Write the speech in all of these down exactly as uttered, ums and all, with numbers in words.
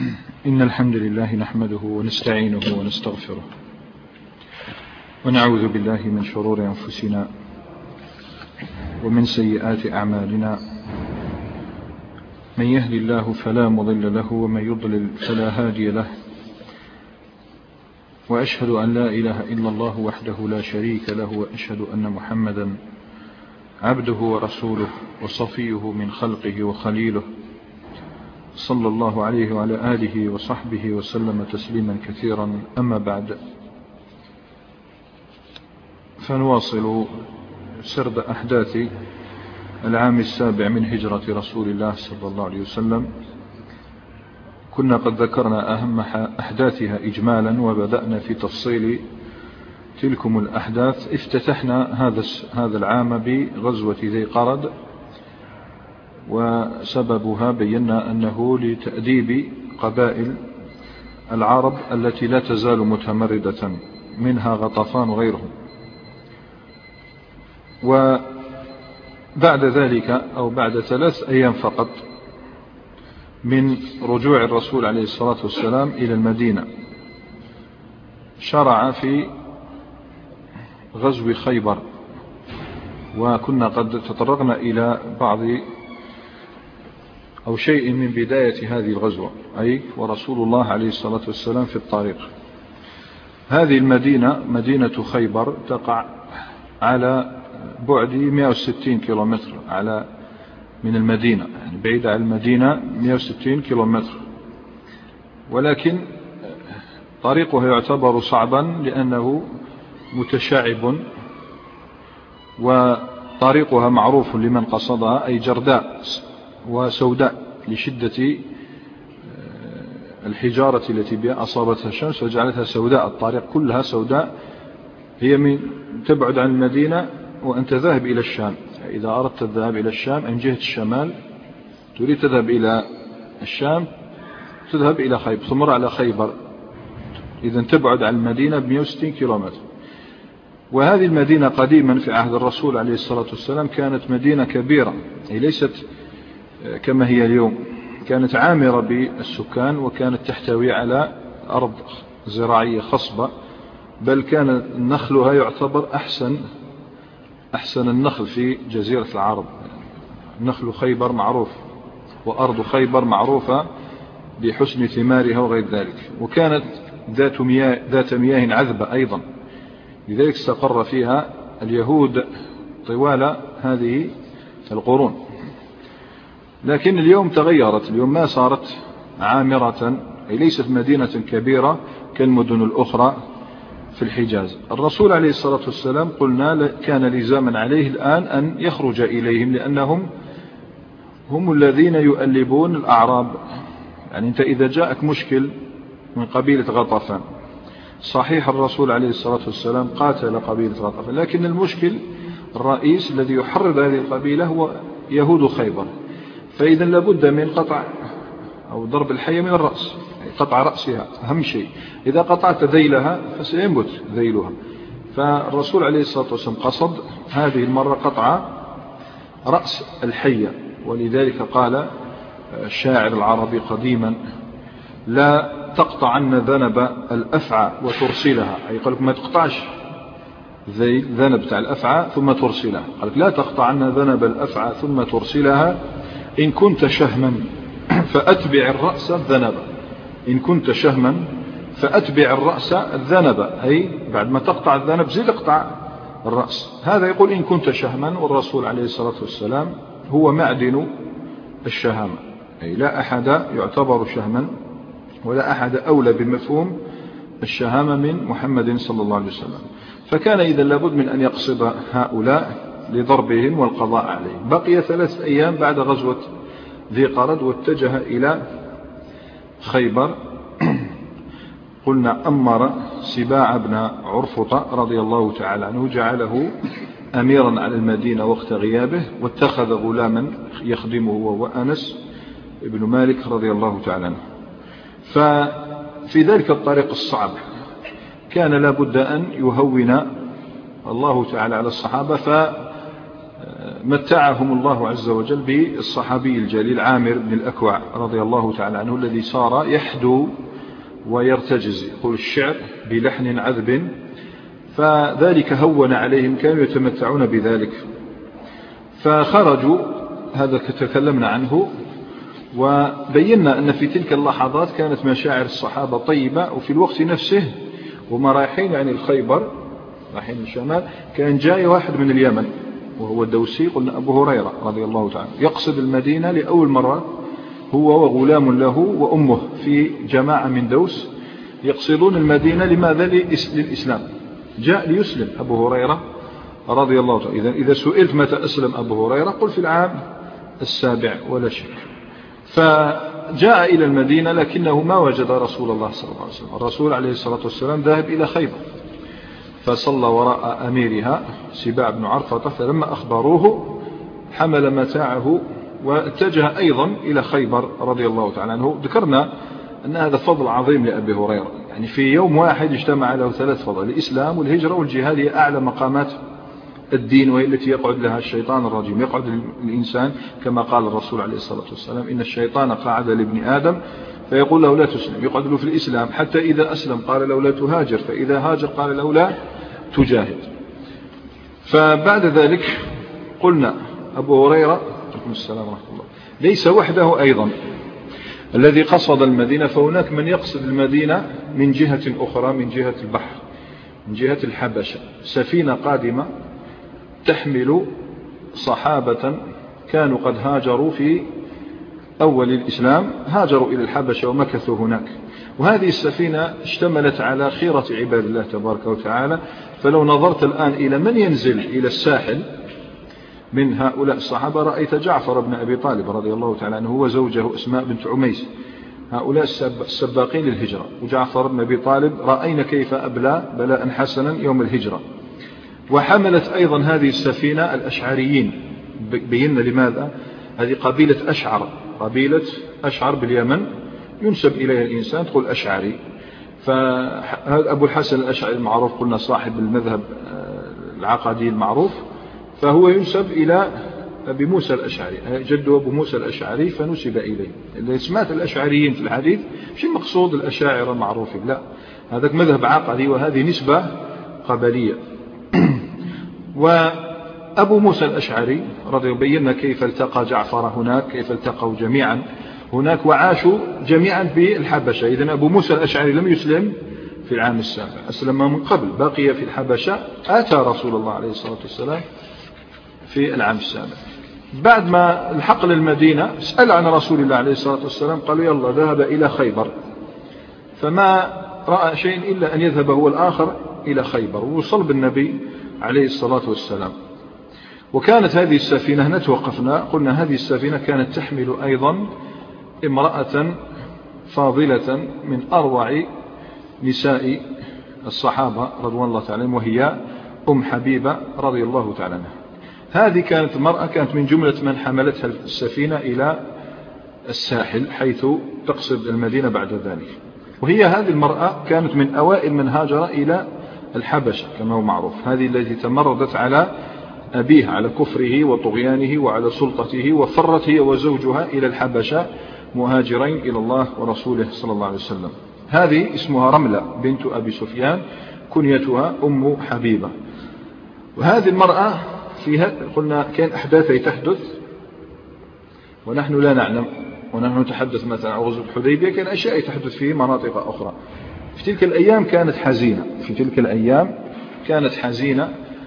إن الحمد لله نحمده ونستعينه ونستغفره ونعوذ بالله من شرور أنفسنا ومن سيئات أعمالنا. من يهدي الله فلا مضل له ومن يضلل فلا هادي له، وأشهد أن لا إله إلا الله وحده لا شريك له، وأشهد أن محمدا عبده ورسوله وصفيه من خلقه وخليله، صلى الله عليه وعلى آله وصحبه وسلم تسليما كثيرا. أما بعد، فنواصل سرد أحداث العام السابع من هجرة رسول الله صلى الله عليه وسلم. كنا قد ذكرنا أهم أحداثها إجمالا، وبدأنا في تفصيل تلكم الأحداث. افتتحنا هذا هذا العام بغزوة ذي قرد، وسببها بينا أنه لتأديب قبائل العرب التي لا تزال متمردة، منها غطفان وغيرهم. وبعد ذلك أو بعد ثلاث أيام فقط من رجوع الرسول عليه الصلاة والسلام إلى المدينة، شرع في غزو خيبر. وكنا قد تطرقنا إلى بعض أو شيء من بداية هذه الغزوة، أي ورسول الله عليه الصلاة والسلام في الطريق. هذه المدينة مدينة خيبر تقع على بعد مئة وستين كيلومتر على من المدينة، يعني بعيدة عن المدينة مئة وستين كيلومتر، ولكن طريقها يعتبر صعبا لأنه متشعب، وطريقها معروف لمن قصدها، أي جرداء وسوداء لشدة الحجارة التي بها أصابتها الشمس وجعلتها سوداء. الطريق كلها سوداء، هي من تبعد عن المدينة وأنت ذاهب إلى الشام. إذا أردت الذهاب إلى الشام من جهة الشمال، تريد تذهب إلى الشام، تذهب إلى خيبر، تمر على خيبر، إذا تبعد عن المدينة ب مئة وستين كيلومتر. وهذه المدينة قديما في عهد الرسول عليه الصلاة والسلام كانت مدينة كبيرة، هي ليست كما هي اليوم، كانت عامرة بالسكان، وكانت تحتوي على أرض زراعية خصبة، بل كان نخلها يعتبر أحسن أحسن النخل في جزيرة العرب. نخل خيبر معروف، وأرض خيبر معروفة بحسن ثمارها وغير ذلك، وكانت ذات مياه, ذات مياه عذبة أيضا، لذلك استقر فيها اليهود طوال هذه القرون. لكن اليوم تغيرت، اليوم ما صارت عامرة، أي ليست مدينة كبيرة كالمدن الأخرى في الحجاز. الرسول عليه الصلاة والسلام قلنا كان لزاما عليه الآن أن يخرج إليهم، لأنهم هم الذين يؤلبون الأعراب. يعني أنت إذا جاءك مشكل من قبيلة غطفان، صحيح الرسول عليه الصلاة والسلام قاتل قبيلة غطفان، لكن المشكل الرئيس الذي يحرض هذه القبيلة هو يهود خيبر. فإذا لابد من قطع أو ضرب الحية من الرأس، قطع رأسها أهم شيء. إذا قطعت ذيلها فسينبت ذيلها. فالرسول عليه الصلاة والسلام قصد هذه المرة قطع رأس الحية، ولذلك قال الشاعر العربي قديما: لا تقطعن ذنب الأفعى وترسلها، أي قالك ما تقطعش ذيل ذنب بتاع الأفعى ثم ترسلها، قالك لا تقطعن ذنب الأفعى ثم ترسلها، إن كنت شهما فأتبع الرأس الذنب. إن كنت شهما فأتبع الرأس الذنب، أي بعد ما تقطع الذنب زيد اقطع الرأس. هذا يقول إن كنت شهما، والرسول عليه الصلاة والسلام هو معدن الشهامة، أي لا أحد يعتبر شهما ولا أحد أولى بمفهوم الشهامة من محمد صلى الله عليه وسلم. فكان إذا لابد من أن يقصد هؤلاء لضربهم والقضاء عليهم. بقي ثلاث أيام بعد غزوة ذي قرد، واتجه إلى خيبر. قلنا أمر سباع بن عرفطة رضي الله تعالى عنه، جعله أميرا على المدينة وقت غيابه، واتخذ غلاما يخدمه وهو أنس بن مالك رضي الله تعالى عنه. ففي ذلك الطريق الصعب كان لابد أن يهون الله تعالى على الصحابة، متعهم الله عز وجل بالصحابي الجليل عامر بن الأكوع رضي الله تعالى عنه، الذي صار يحدو ويرتجز، يقول الشعر بلحن عذب، فذلك هون عليهم، كانوا يتمتعون بذلك. فخرجوا، هذا تكلمنا عنه، وبينا أن في تلك اللحظات كانت مشاعر الصحابة طيبة، وفي الوقت نفسه وما رايحين يعني الخيبر، رايحين الشمال، كان جاي واحد من اليمن وهو الدوسي، قلنا أبو هريرة رضي الله تعالى، يقصد المدينة لأول مرة هو وغلام له وأمه في جماعة من دوس يقصدون المدينة. لماذا؟ للإسلام، جاء ليسلم أبو هريرة رضي الله تعالى. إذا إذا سئلت متى أسلم أبو هريرة قل في العام السابع ولا شك. فجاء إلى المدينة لكنه ما وجد رسول الله صلى الله عليه وسلم. الرسول عليه الصلاة والسلام ذهب إلى خيبر، فصلى وراء أميرها سباع بن عرفة، فلما أخبروه حمل متاعه واتجه أيضا إلى خيبر رضي الله تعالى عنه. ذكرنا أن هذا فضل عظيم لأبي هريرة، يعني في يوم واحد اجتمع له ثلاث فضل: الإسلام والهجرة والجهاد، هي أعلى مقامات الدين، وهي التي يقعد لها الشيطان الرجيم. يقعد الإنسان كما قال الرسول عليه الصلاة والسلام: إن الشيطان قعد لابن آدم فيقول له لا تسلم، يقعد له في الإسلام حتى إذا أسلم قال له لا تهاجر، فإذا هاجر قال له لا تجاهد. فبعد ذلك قلنا أبو هريرة السلام ورحمة الله ليس وحده أيضا الذي قصد المدينة، فهناك من يقصد المدينة من جهة أخرى، من جهة البحر، من جهة الحبشة. سفينة قادمة تحمل صحابة كانوا قد هاجروا في أول الإسلام، هاجروا إلى الحبشة ومكثوا هناك. وهذه السفينة اشتملت على خيرة عباد الله تبارك وتعالى. فلو نظرت الآن إلى من ينزل إلى الساحل من هؤلاء الصحابة رأيت جعفر بن أبي طالب رضي الله تعالى عنه وزوجه أسماء بنت عميس، هؤلاء السباقين للهجرة. وجعفر بن أبي طالب رأينا كيف أبلى بلاء حسنا يوم الهجرة. وحملت أيضا هذه السفينة الأشعريين، بينا لماذا؟ هذه قبيلة أشعر، قبيلة أشعر باليمن ينسب إليها الإنسان تقول أشعري. فهذا أبو الحسن الأشعري المعروف، قلنا صاحب المذهب العقدي المعروف، فهو ينسب إلى أبي موسى الأشعري، جده أبو موسى الأشعري فنسب إليه. الاسمات الأشعريين في الحديث مش المقصود الأشاعرة المعروفين، لا، هذا مذهب عقدي وهذه نسبة قبلية. وأبو موسى الأشعري رضي الله بينا كيف التقى جعفر هناك، كيف التقوا جميعا هناك وعاشوا جميعا في الحبشة. إذن أبو موسى الأشعري لم يسلم في العام السابع، أسلم من قبل، بقي في الحبشة، آتى رسول الله عليه الصلاة والسلام في العام السابع. بعد ما الحق للمدينة سأل عن رسول الله عليه الصلاة والسلام، قالوا يلا ذهب إلى خيبر، فما رأى شيء إلا أن يذهب هو الآخر إلى خيبر ووصل بالنبي عليه الصلاة والسلام. وكانت هذه السفينة، هنا توقفنا، قلنا هذه السفينة كانت تحمل أيضا امرأة فاضلة من أروع نساء الصحابة رضوان الله تعالى، وهي أم حبيبة رضي الله تعالى عنها. هذه كانت المرأة كانت من جملة من حملتها السفينة إلى الساحل حيث تقصد المدينة بعد ذلك. وهي هذه المرأة كانت من أوائل من هاجر إلى الحبشة كما هو معروف، هذه التي تمردت على أبيه، على كفره وطغيانه وعلى سلطته، وفرت هي وزوجها إلى الحبشة مهاجرين إلى الله ورسوله صلى الله عليه وسلم. هذه اسمها رملة بنت أبي سفيان، كنيتها أم حبيبة. وهذه المرأة فيها قلنا كان أحداثي تحدث ونحن لا نعلم، ونحن نتحدث مثلا عن غزوة الحديبية، كان أشياء تحدث في مناطق أخرى. في تلك الأيام كانت حزينة، في تلك الأيام كانت حزينة،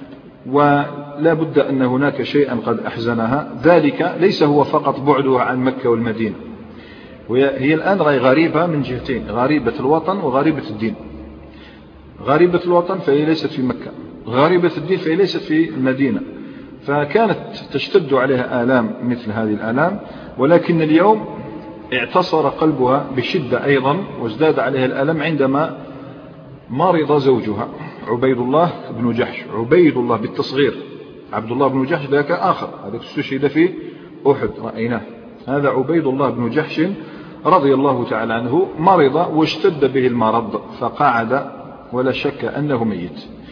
ولا بد أن هناك شيئا قد أحزنها. ذلك ليس هو فقط بعدها عن مكة والمدينة، وهي الآن غريبة من جهتين: غريبة الوطن وغريبة الدين. غريبة الوطن فهي ليست في مكة، غريبة الدين فهي ليست في المدينة، فكانت تشتد عليها آلام مثل هذه الآلام. ولكن اليوم اعتصر قلبها بشدة أيضا وازداد عليها الألم عندما مرض زوجها عبيد الله بن جحش. عبيد الله بالتصغير، عبد الله بن جحش ذاك آخر، هذا استشهد في أحد رأيناه. هذا عبيد الله بن جحش رضي الله تعالى عنه مرض واشتد به المرض فقعد، ولا شك أنه ميت.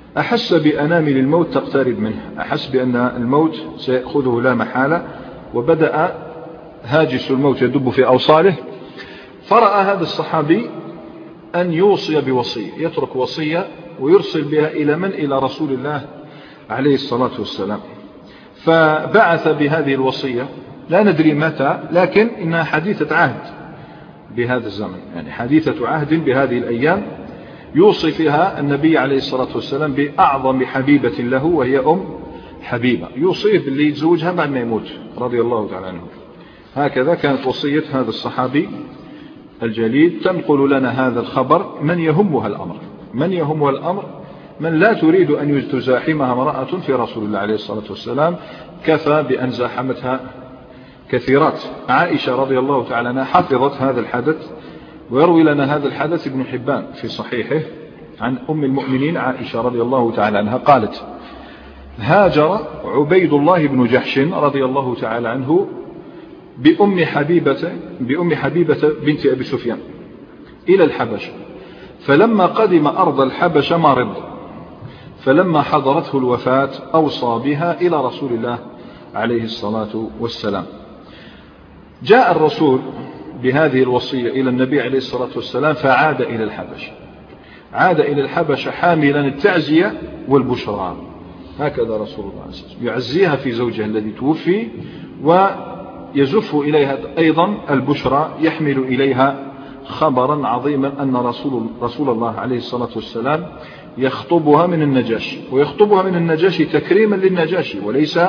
أحس بأنامل الموت تقترب منه، أحس بأن الموت سيأخذه لا محالة، وبدأ هاجس الموت يدب في أوصاله. فرأى هذا الصحابي أن يوصي بوصية، يترك وصية ويرسل بها إلى من؟ إلى رسول الله عليه الصلاة والسلام. فبعث بهذه الوصية، لا ندري متى، لكن إنها حديثة عهد بهذا الزمن، يعني حديثة عهد بهذه الأيام، يوصي فيها النبي عليه الصلاة والسلام بأعظم حبيبة له وهي أم حبيبة، يوصيه باللي يتزوجها بعد ما يموت رضي الله تعالى عنه. هكذا كانت وصية هذا الصحابي الجليل. تنقل لنا هذا الخبر من يهمها الأمر، من يهمها الأمر، من لا تريد أن تزاحمها امرأة في رسول الله عليه الصلاة والسلام، كفى بأن زاحمتها كثيرات. عائشة رضي الله تعالى عنها حفظت هذا الحدث، ويروي لنا هذا الحدث ابن حبان في صحيحه عن أم المؤمنين عائشة رضي الله تعالى عنها قالت: هاجر عبيد الله بن جحش رضي الله تعالى عنه بأم حبيبة, بأم حبيبة بنت أبي سفيان إلى الحبشة، فلما قدم أرض الحبشة مرض، فلما حضرته الوفاة أوصى بها إلى رسول الله عليه الصلاة والسلام. جاء الرسول بهذه الوصية إلى النبي عليه الصلاة والسلام، فعاد إلى الحبشة، عاد إلى الحبشة حاملا التعزية والبشرى. هكذا رسول الله صلى الله عليه وسلم يعزيها في زوجها الذي توفي، ويزف إليها أيضا البشرى، يحمل إليها خبرا عظيما أن رسول, رسول الله عليه الصلاة والسلام يخطبها من النجاشي، ويخطبها من النجاشي تكريما للنجاشي، وليس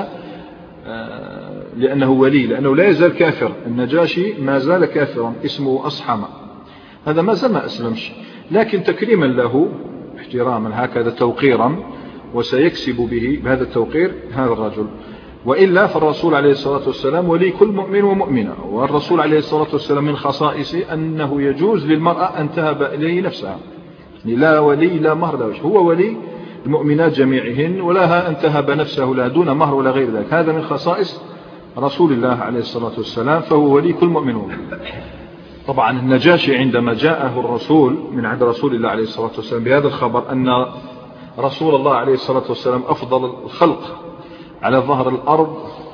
لأنه ولي، لأنه لا يزال كافر. النجاشي ما زال كافرا، اسمه أصحم، هذا ما زال ما أسلمش، لكن تكريما له، احتراما هكذا، توقيرا، وسيكسب به بهذا التوقير هذا الرجل. وإلا فالرسول عليه الصلاة والسلام ولي كل مؤمن ومؤمنة، والرسول عليه الصلاة والسلام من خصائصه أنه يجوز للمرأة أن تهب إليه نفسها، لا ولي لا مهر لا وجه، هو ولي المؤمنات جميعهن، ولها أن تهب نفسه لا دون مهر ولا غير ذلك. هذا من خصائص رسول الله عليه الصلاة والسلام، فهو ولي كل مؤمن ومؤمن. طبعا النجاشي عندما جاءه الرسول من عند رسول الله عليه الصلاة والسلام بهذا الخبر أن رسول الله عليه الصلاة والسلام أفضل الخلق على ظهر الأرض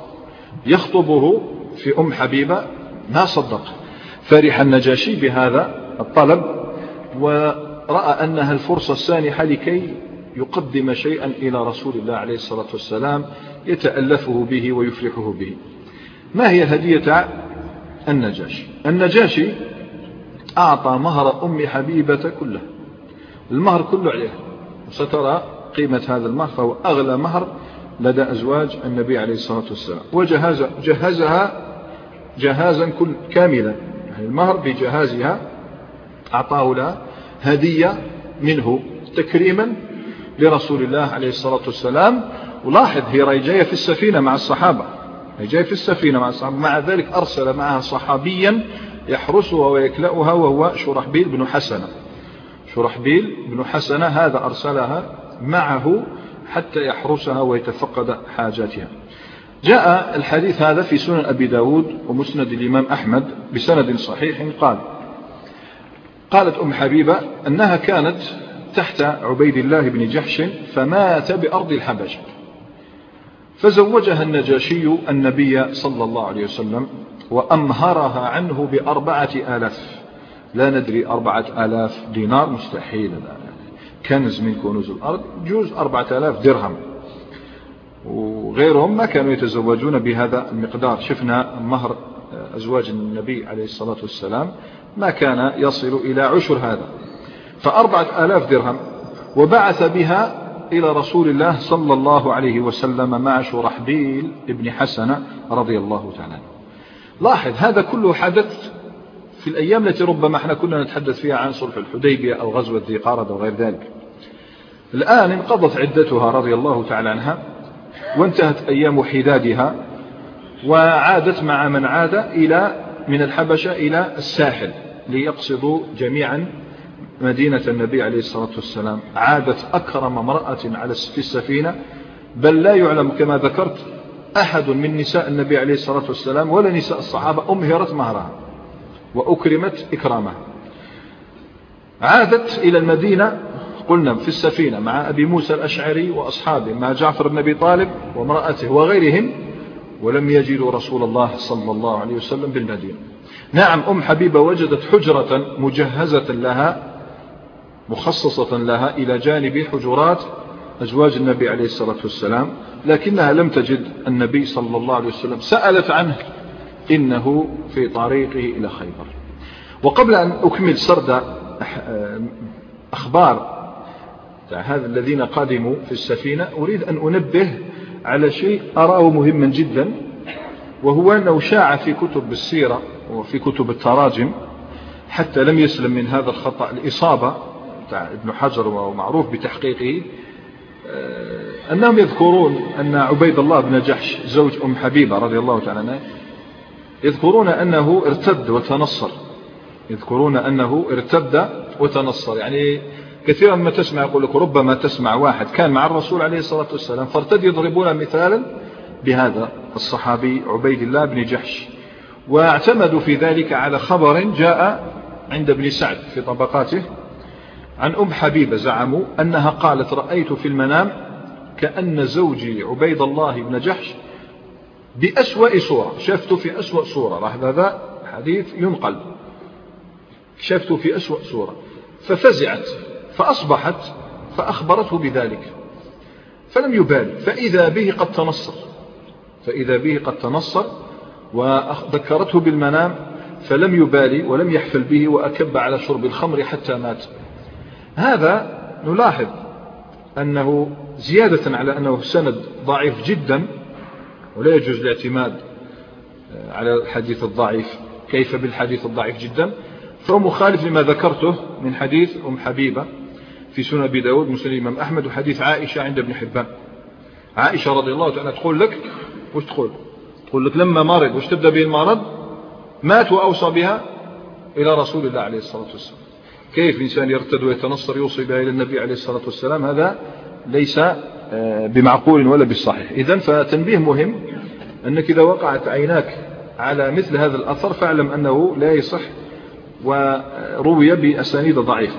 يخطبه في أم حبيبة، ما صدق. فرح النجاشي بهذا الطلب، ورأى أنها الفرصة السانحة لكي يقدم شيئا إلى رسول الله عليه الصلاة والسلام يتألفه به ويفرحه به. ما هي هدية النجاشي؟ النجاشي أعطى مهر أم حبيبة كله، المهر كله عليها، وسترى قيمة هذا المهر، فهو أغلى مهر لدى أزواج النبي عليه الصلاة والسلام. وجهز جهزها جهازا كل كاملا، يعني المهر بجهازها أعطاه لها هدية منه تكريما لرسول الله عليه الصلاة والسلام. ولاحظ هي جاية في السفينة مع الصحابة، هي جاية في السفينة مع الصحابة، مع ذلك أرسل معها صحابيا يحرسها ويكلأها، وهو شرحبيل بن حسنة. شرحبيل بن حسنة هذا أرسلها معه حتى يحرسها ويتفقد حاجاتها. جاء الحديث هذا في سنن أبي داود ومسند الإمام أحمد بسند صحيح قال: قالت أم حبيبة أنها كانت تحت عبيد الله بن جحش فمات بأرض الحبشة، فزوجها النجاشي النبي صلى الله عليه وسلم وأمهرها عنه بأربعة آلاف، لا ندري أربعة آلاف دينار مستحيل، كنز من كنوز الأرض، جوز أربعة آلاف درهم، وغيرهم ما كانوا يتزوجون بهذا المقدار. شفنا مهر أزواج النبي عليه الصلاة والسلام ما كان يصل إلى عشر هذا، فأربعة آلاف درهم، وبعث بها إلى رسول الله صلى الله عليه وسلم مع شرحبيل ابن حسنة رضي الله تعالى عنه. لاحظ هذا كله حدث في الأيام التي ربما احنا كنا نتحدث فيها عن صلح الحديبية أو غزوة ذي قارد أو غير ذلك. الآن انقضت عدتها رضي الله تعالى عنها، وانتهت أيام حدادها، وعادت مع من عاد إلى من الحبشة إلى الساحل ليقصدوا جميعا مدينة النبي عليه الصلاة والسلام. عادت أكرم امرأة على في السفينة، بل لا يعلم كما ذكرت أحد من نساء النبي عليه الصلاة والسلام ولا نساء الصحابة أمهرت مهرها وأكرمت إكرامها. عادت إلى المدينة قلنا في السفينة مع أبي موسى الأشعري وأصحابه مع جعفر بن أبي طالب وامرأته وغيرهم، ولم يجدوا رسول الله صلى الله عليه وسلم بالمدينة. نعم أم حبيبة وجدت حجرة مجهزة لها مخصصة لها إلى جانب حجرات أزواج النبي عليه الصلاة والسلام، لكنها لم تجد النبي صلى الله عليه وسلم، سألت عنه إنه في طريقه إلى خيبر. وقبل أن أكمل سرد أخبار هذا الذين قادموا في السفينة، أريد أن أنبه على شيء أراه مهما جدا، وهو أنه شاع في كتب السيرة وفي كتب التراجم حتى لم يسلم من هذا الخطأ الإصابة بتاع ابن حجر ومعروف بتحقيقه، أنهم يذكرون أن عبيد الله بن جحش زوج أم حبيبة رضي الله تعالى عنها يذكرون أنه ارتد وتنصر، يذكرون أنه ارتد وتنصر. يعني كثيرا ما تسمع يقول لك ربما تسمع واحد كان مع الرسول عليه الصلاة والسلام فارتد، يضربون مثالا بهذا الصحابي عبيد الله بن جحش، واعتمدوا في ذلك على خبر جاء عند ابن سعد في طبقاته عن أم حبيبة، زعموا أنها قالت رأيت في المنام كأن زوجي عبيد الله بن جحش بأسوأ صورة، شفته في أسوأ صورة، راح هذا حديث ينقل، شفته في أسوأ صورة، ففزعت فأصبحت فأخبرته بذلك فلم يبالي، فإذا به قد تنصر فإذا به قد تنصر وذكرته بالمنام فلم يبالي ولم يحفل به وأكب على شرب الخمر حتى مات. هذا نلاحظ أنه زيادة على أنه سند ضعيف جدا ولا يجوز الاعتماد على الحديث الضعيف، كيف بالحديث الضعيف جدا، فهو مخالف لما ذكرته من حديث أم حبيبة في سنن أبي داود مسند الإمام أحمد وحديث عائشة عند ابن حبان. عائشة رضي الله تعالى تقول لك وش تقول تقول لك لما مرض وش تبدأ به المرض مات وأوصى بها إلى رسول الله عليه الصلاة والسلام. كيف إنسان يرتد ويتنصر يوصي بها إلى النبي عليه الصلاة والسلام؟ هذا ليس بمعقول ولا بالصحيح. إذن فتنبيه مهم أنك إذا وقعت عيناك على مثل هذا الأثر فاعلم أنه لا يصح وروي بأسانيد ضعيفة.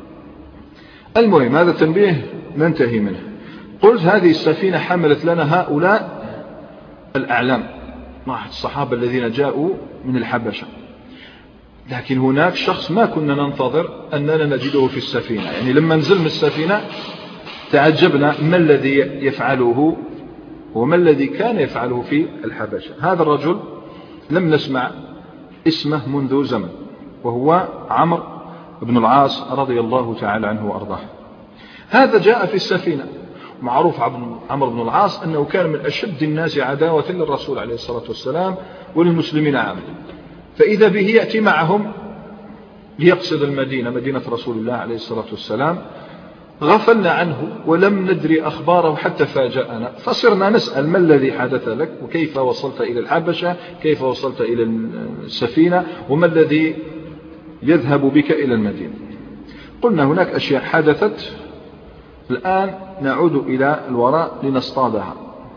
المهم هذا التنبيه ننتهي منه. قلت هذه السفينة حملت لنا هؤلاء الأعلام مع الصحابة الذين جاءوا من الحبشة، لكن هناك شخص ما كنا ننتظر أننا نجده في السفينة. يعني لما نزلنا السفينة تعجبنا ما الذي يفعله وما الذي كان يفعله في الحبشة. هذا الرجل لم نسمع اسمه منذ زمن، وهو عمرو بن العاص رضي الله تعالى عنه وأرضاه. هذا جاء في السفينة. معروف عمرو بن العاص أنه كان من أشد الناس عداوة للرسول عليه الصلاة والسلام وللمسلمين عامة، فإذا به يأتي معهم ليقصد المدينة مدينة رسول الله عليه الصلاة والسلام. غفلنا عنه ولم ندري أخباره حتى فاجأنا، فصرنا نسأل ما الذي حدث لك وكيف وصلت إلى الحبشة، كيف وصلت إلى السفينة، وما الذي يذهب بك إلى المدينة. قلنا هناك أشياء حدثت، الآن نعود إلى الوراء لنصطادها.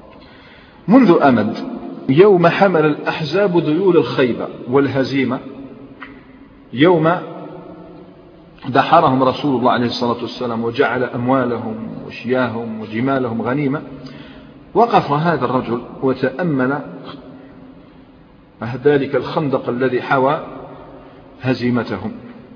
منذ أمد يوم حمل الأحزاب ذيول الخيبة والهزيمة، يوم دحرهم رسول الله عليه الصلاة والسلام وجعل أموالهم وشياهم وجمالهم غنيمة، وقف هذا الرجل وتأمل ذلك الخندق الذي حوى هزيمتهم،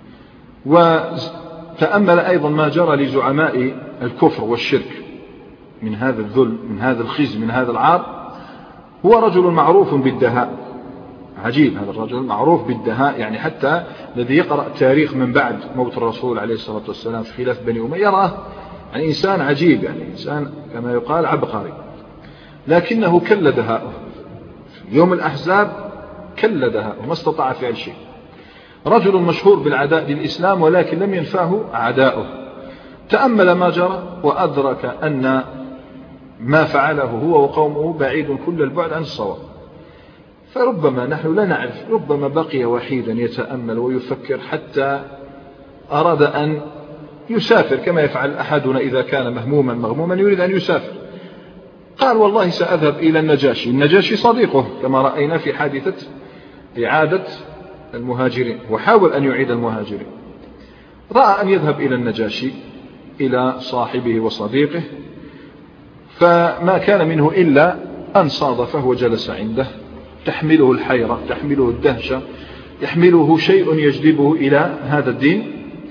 وتأمل أيضا ما جرى لزعماء الكفر والشرك من هذا الذل، من هذا الخزي، من هذا العار. هو رجل معروف بالدهاء، عجيب هذا الرجل معروف بالدهاء، يعني حتى الذي يقرأ التاريخ من بعد موت الرسول عليه الصلاة والسلام في خلاف بني أمية يراه يعني إنسان عجيب، يعني إنسان كما يقال عبقري، لكنه كل دهاءه يوم الأحزاب، كل دهاءه ما استطاع فعل شيء. رجل مشهور بالعداء للإسلام ولكن لم ينفعه عداؤه. تأمل ما جرى وأدرك أن ما فعله هو وقومه بعيد كل البعد عن الصواب. فربما نحن لا نعرف، ربما بقي وحيدا يتأمل ويفكر حتى أراد أن يسافر كما يفعل أحدنا إذا كان مهموما مغموما يريد أن يسافر. قال والله سأذهب إلى النجاشي. النجاشي صديقه كما رأينا في حادثة إعادة المهاجرين، وحاول أن يعيد المهاجرين. رأى أن يذهب إلى النجاشي إلى صاحبه وصديقه، فما كان منه إلا أن صادفه وجلس عنده، تحمله الحيرة، تحمله الدهشة، يحمله شيء يجذبه إلى هذا الدين،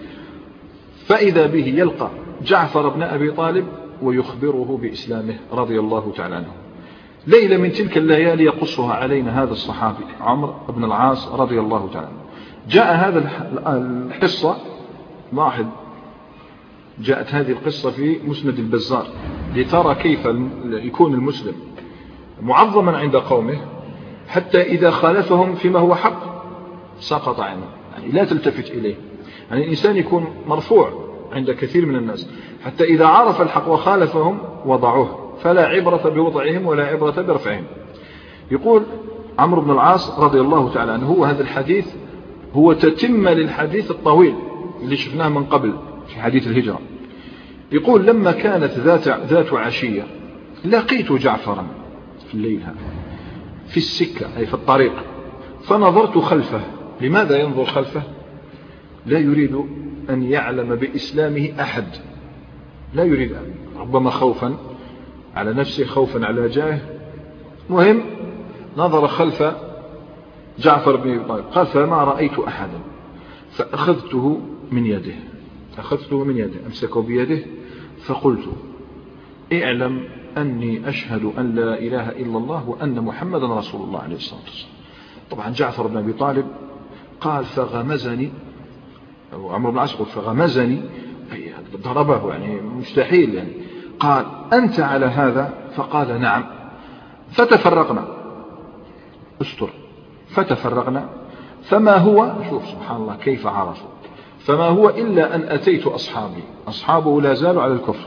فإذا به يلقى جعفر بن أبي طالب ويخبره بإسلامه رضي الله تعالى عنه. ليلة من تلك الليالي يقصها علينا هذا الصحابي عمرو بن العاص رضي الله تعالى عنه. جاء هذا القصة، لاحظ جاءت هذه القصة في مسند البزار لترى كيف يكون المسلم معظما عند قومه، حتى إذا خالفهم فيما هو حق سقط عنه، يعني لا تلتفت إليه. يعني الإنسان يكون مرفوع عند كثير من الناس، حتى إذا عرف الحق وخالفهم وضعوه، فلا عبرة بوضعهم ولا عبرة برفعهم. يقول عمرو بن العاص رضي الله تعالى عنه، هو هذا الحديث هو تتم للحديث الطويل اللي شفناه من قبل في حديث الهجرة. يقول لما كانت ذات, ذات عشية لقيت جعفرا في الليل في السكة أي في الطريق، فنظرت خلفه. لماذا ينظر خلفه؟ لا يريد أن يعلم بإسلامه أحد، لا يريد أن، ربما خوفا على نفسه، خوفا على جاهه. مهم نظر خلف جعفر بن أبي طالب، قال فما رأيت أحدا، فأخذته من يده، أخذته من يده أمسكه بيده، فقلت اعلم أني أشهد أن لا إله إلا الله وأن محمدا رسول الله عليه الصلاة والسلام. طبعا جعفر بن أبي طالب قال فغمزني، أو عمرو بن العاص يقول فغمزني، أي ضربه يعني مستحيل يعني. قال أنت على هذا؟ فقال نعم. فتفرقنا، استر، فتفرقنا. فما هو، شوف سبحان الله كيف عرفوا، فما هو إلا أن أتيت أصحابي، أصحابه لا زالوا على الكفر،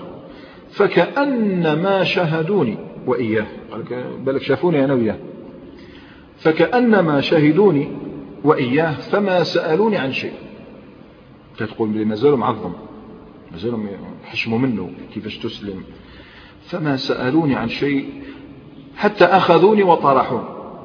فكأنما شهدوني وإياه، بلك شافوني أنا وإياه، فكأنما شهدوني وإياه فما سألوني عن شيء. تقول ما زالوا معظم، ما زالوا يحشموا منه كيفاش تسلم. فما سألوني عن شيء حتى أخذوني وطرحوني،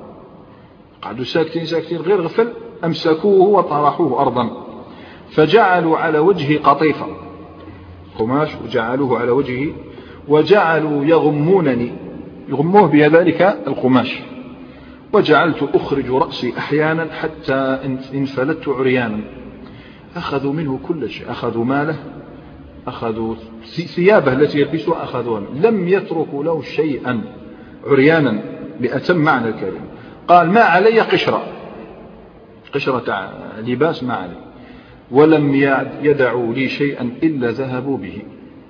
قعدوا ساكتين ساكتين غير غفل، أمسكوه وطرحوه أرضا، فجعلوا على وجهه قطيفة قماش وجعلوه على وجهه، وجعلوا يغمونني، يغموه بذلك القماش، وجعلت أخرج رأسي أحيانا حتى انفلت عريانا. أخذوا منه كل شيء، أخذوا ماله، أخذوا ثيابه التي يلبسها، أخذوها، لم يتركوا له شيئا، عريانا بأتم معنى الكلمة. قال ما علي قشرة، قشرة لباس ما علي، ولم يدعوا لي شيئا إلا ذهبوا به.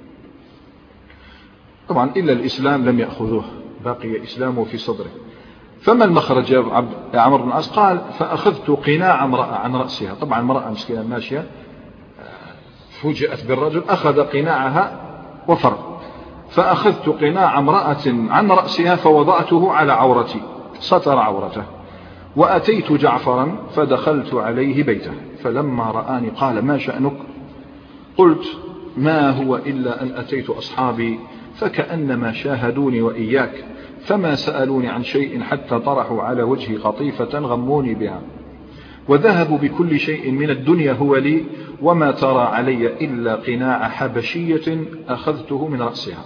طبعا إلا الإسلام لم يأخذوه، بقي إسلامه في صدره. فما المخرج يا عمرو بن العاص؟ قال فأخذت قناع امرأة عن رأسها، طبعا امرأة مسكينة ماشية فوجئت بالرجل، أخذ قناعها وفر، فأخذت قناع امرأة عن رأسها فوضعته على عورتي، ستر عورته، وأتيت جعفرا فدخلت عليه بيته، فلما رآني قال ما شأنك؟ قلت ما هو إلا أن أتيت أصحابي فكأنما شاهدوني وإياك، فما سألوني عن شيء حتى طرحوا على وجهي قطيفة غموني بها، وذهبوا بكل شيء من الدنيا هو لي، وما ترى علي إلا قناع حبشية أخذته من رأسها.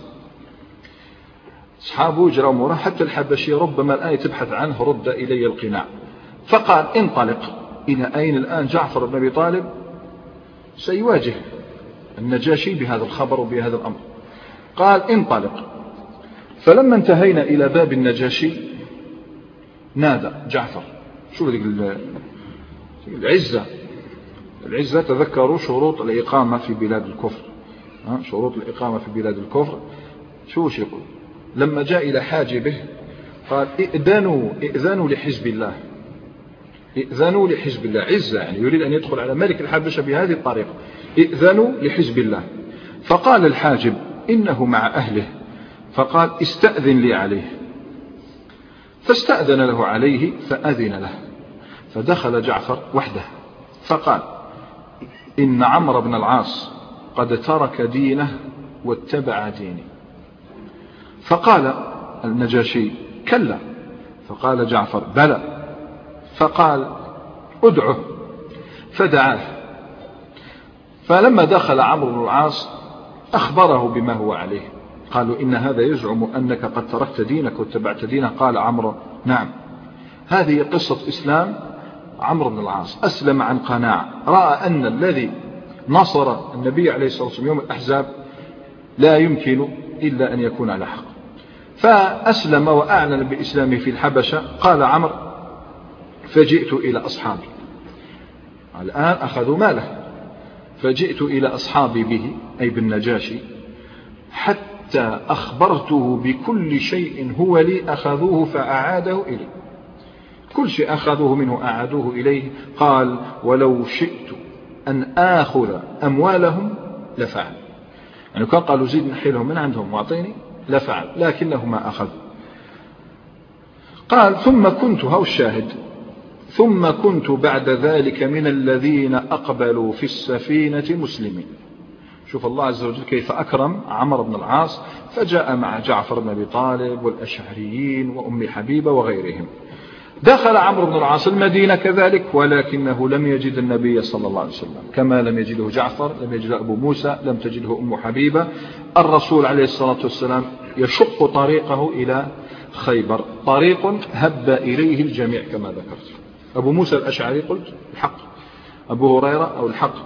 أصحابه جروا مرة، حتى الحبشية ربما الآن تبحث عنه، رد إلي القناع. فقال انطلق. إلى أين الآن جعفر بن أبي طالب؟ سيواجه النجاشي بهذا الخبر وبهذا الأمر. قال انطلق. فلما انتهينا إلى باب النجاشي نادى جعفر، شو ذيك العزة، العزة تذكروا شروط الإقامة في بلاد الكفر، شروط الإقامة في بلاد الكفر شو وش يقول؟ لما جاء إلى حاجبه قال ائذنوا ائذنوا لحزب الله، ائذنوا لحزب الله، عزة يعني يريد أن يدخل على ملك الحبشة بهذه الطريقة، ائذنوا لحزب الله. فقال الحاجب إنه مع أهله، فقال استأذن لي عليه، فاستأذن له عليه فأذن له، فدخل جعفر وحده، فقال إن عمرو بن العاص قد ترك دينه واتبع ديني. فقال النجاشي كلا، فقال جعفر بلى، فقال ادعه، فدعاه. فلما دخل عمرو بن العاص أخبره بما هو عليه. قالوا إن هذا يزعم أنك قد تركت دينك واتبعت دينه. قال عمرو نعم. هذه قصة إسلام عمرو بن العاص. أسلم عن قناعة، رأى أن الذي نصر النبي عليه الصلاة والسلام يوم الأحزاب لا يمكن إلا أن يكون على حق، فأسلم وأعلن بإسلامه في الحبشة. قال عمرو فجئت إلى أصحابي، الآن أخذوا ماله، فجئت إلى أصحابي به أي بالنجاشي حتى أخبرته بكل شيء هو لي أخذوه فأعاده إليه، كل شيء أخذوه منه أعادوه إليه. قال ولو شئت أن آخذ أموالهم لفعل، يعني كان قالوا زيد نحيلهم من عندهم واعطيني لفعل، لكنه ما أخذ. قال ثم كنت، هو الشاهد، ثم كنت بعد ذلك من الذين أقبلوا في السفينة مسلمين. شوف الله عز وجل كيف أكرم عمرو بن العاص، فجاء مع جعفر بن أبي طالب والأشعريين وأم حبيبة وغيرهم. دخل عمرو بن العاص المدينة كذلك، ولكنه لم يجد النبي صلى الله عليه وسلم، كما لم يجده جعفر، لم يجده أبو موسى، لم تجده أم حبيبة. الرسول عليه الصلاة والسلام يشق طريقه إلى خيبر، طريق هب إليه الجميع كما ذكرت. أبو موسى الأشعري قلت الحق، أبو هريرة أو الحق،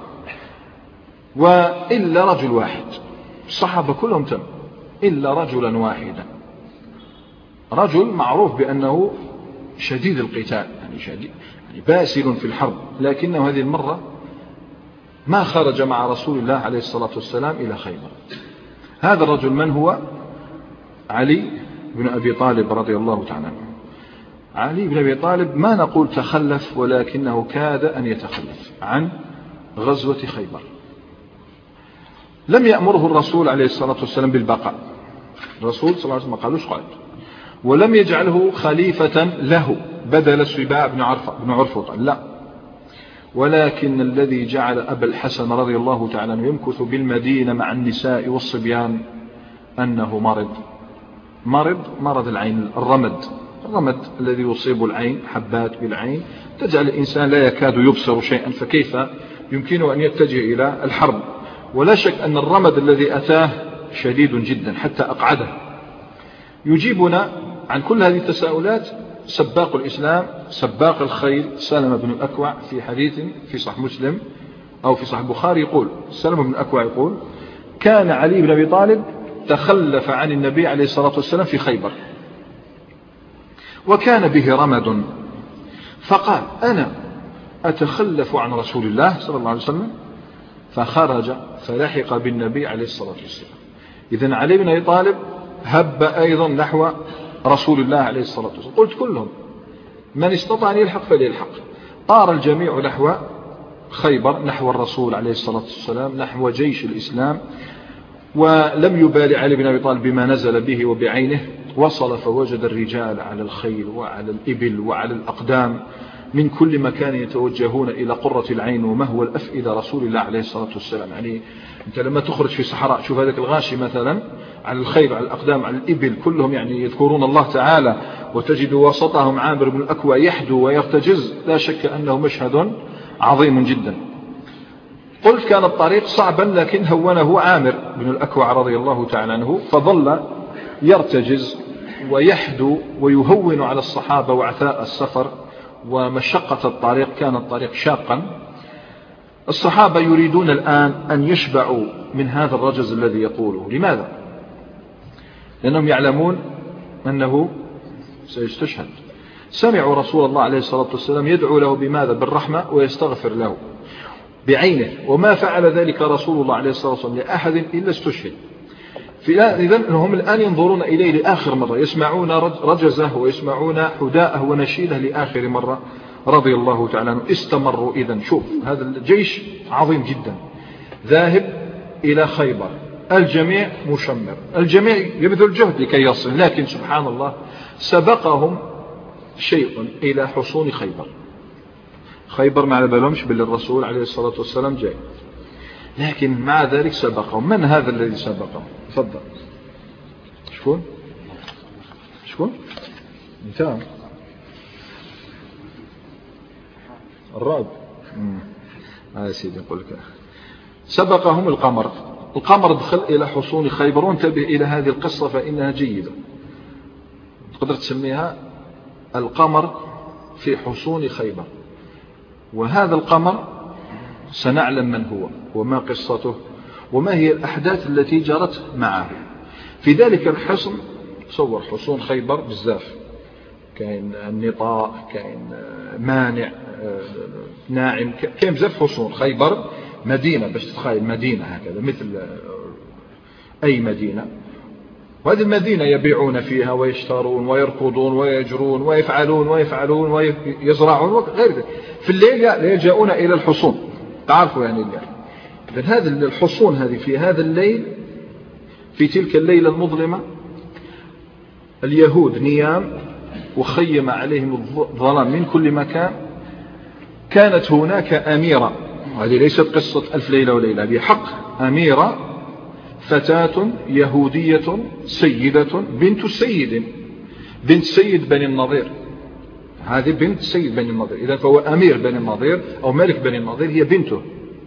وإلا رجل واحد، الصحابة كلهم تم إلا رجلا واحدا، رجل معروف بأنه شديد القتال، يعني شديد يعني باسل في الحرب، لكنه هذه المرة ما خرج مع رسول الله عليه الصلاة والسلام إلى خيبر. هذا الرجل من هو؟ علي بن أبي طالب رضي الله تعالى عنه. علي بن أبي طالب ما نقول تخلف، ولكنه كاد أن يتخلف عن غزوة خيبر. لم يأمره الرسول عليه الصلاة والسلام بالبقاء، الرسول صلى الله عليه وسلم ما قالوش قائد، ولم يجعله خليفة له بدل سباع بن بن عرفطة، لا، ولكن الذي جعل أبا الحسن رضي الله تعالى عنه يمكث بالمدينة مع النساء والصبيان أنه مرض مرض مرض العين، الرمد الرمد الذي يصيب العين، حبات بالعين تجعل الإنسان لا يكاد يبصر شيئا، فكيف يمكنه أن يتجه إلى الحرب؟ ولا شك أن الرمد الذي أتاه شديد جدا حتى أقعده. يجيبنا عن كل هذه التساؤلات سباق الإسلام سباق الخيل سلمة بن الأكوع في حديث في صحيح مسلم أو في صحيح البخاري يقول، سلمة بن الأكوع يقول كان علي بن أبي طالب تخلف عن النبي عليه الصلاة والسلام في خيبر وكان به رمد، فقال أنا أتخلف عن رسول الله صلى الله عليه وسلم، فخرج فلحق بالنبي عليه الصلاة والسلام. إذن علي بن أبي طالب هب أيضا نحو رسول الله عليه الصلاة والسلام. قلت كلهم من استطاع أن يلحق فليلحق. طار الجميع نحو خيبر، نحو الرسول عليه الصلاة والسلام، نحو جيش الإسلام، ولم يبالي علي بن أبي طالب بما نزل به وبعينه. وصل فوجد الرجال على الخيل وعلى الإبل وعلى الأقدام من كل مكان يتوجهون إلى قرة العين ومهوى الأفئدة رسول الله عليه الصلاة والسلام. يعني أنت لما تخرج في صحراء شوف هذاك الغاشي مثلا على الخيل على الأقدام على الإبل كلهم يعني يذكرون الله تعالى، وتجد وسطهم عامر بن الأكوع يحدو ويرتجز، لا شك أنه مشهد عظيم جدا. قلت كان الطريق صعبا لكن هونه عامر بن الأكوع رضي الله تعالى عنه، فظل يرتجز ويحدو ويهون على الصحابة وعثاء السفر ومشقة الطريق، كان الطريق شاقا. الصحابة يريدون الآن أن يشبعوا من هذا الرجز الذي يطوله. لماذا؟ لأنهم يعلمون أنه سيستشهد. سمعوا رسول الله عليه الصلاة والسلام يدعو له بماذا؟ بالرحمة ويستغفر له بعينه، وما فعل ذلك رسول الله عليه الصلاة والسلام لأحد إلا استشهد. إذن هم الآن ينظرون إليه لآخر مرة، يسمعون رجزه ويسمعون حداءه ونشيله لآخر مرة رضي الله تعالى عنه. استمروا. إذن شوف هذا الجيش عظيم جدا ذاهب إلى خيبر، الجميع مشمر، الجميع يبذل جهد لكي يصل، لكن سبحان الله سبقهم شيء إلى حصون خيبر. خيبر ما على بالهمش بالرسول عليه الصلاة والسلام جاي، لكن مع ذلك سبقهم. من هذا الذي سبقهم؟ تفضل. شكون؟ شكون؟ انت الرعب. اه سيدي نقول لك سبقهم القمر، القمر دخل إلى حصون خيبر، وانتبه إلى هذه القصة فإنها جيدة، تقدر تسميها القمر في حصون خيبر. وهذا القمر سنعلم من هو وما قصته وما هي الأحداث التي جرت معه في ذلك الحصن. تصور حصون خيبر بزاف، كاين النطاء، كاين مانع، ناعم، كاين بزاف حصون. خيبر مدينة، باش تتخيل مدينة هكذا مثل أي مدينة، وهذه المدينة يبيعون فيها ويشترون ويركضون ويجرون ويفعلون ويفعلون ويزرعون وغير ذلك. في الليل يلجؤون إلى الحصون، تعرفوا يعني الليل. إذن هذه الحصون هذه في هذا الليل، في تلك الليلة المظلمة، اليهود نيام وخيم عليهم الظلام من كل مكان. كانت هناك أميرة، هذه ليست قصة ألف ليلة وليلة، بحق أميرة، فتاة يهودية سيدة بنت سيد، بنت سيد بني النضير. هذه بنت سيد بني النضير، إذا فهو أمير بني النضير أو ملك بني النضير، هي بنته.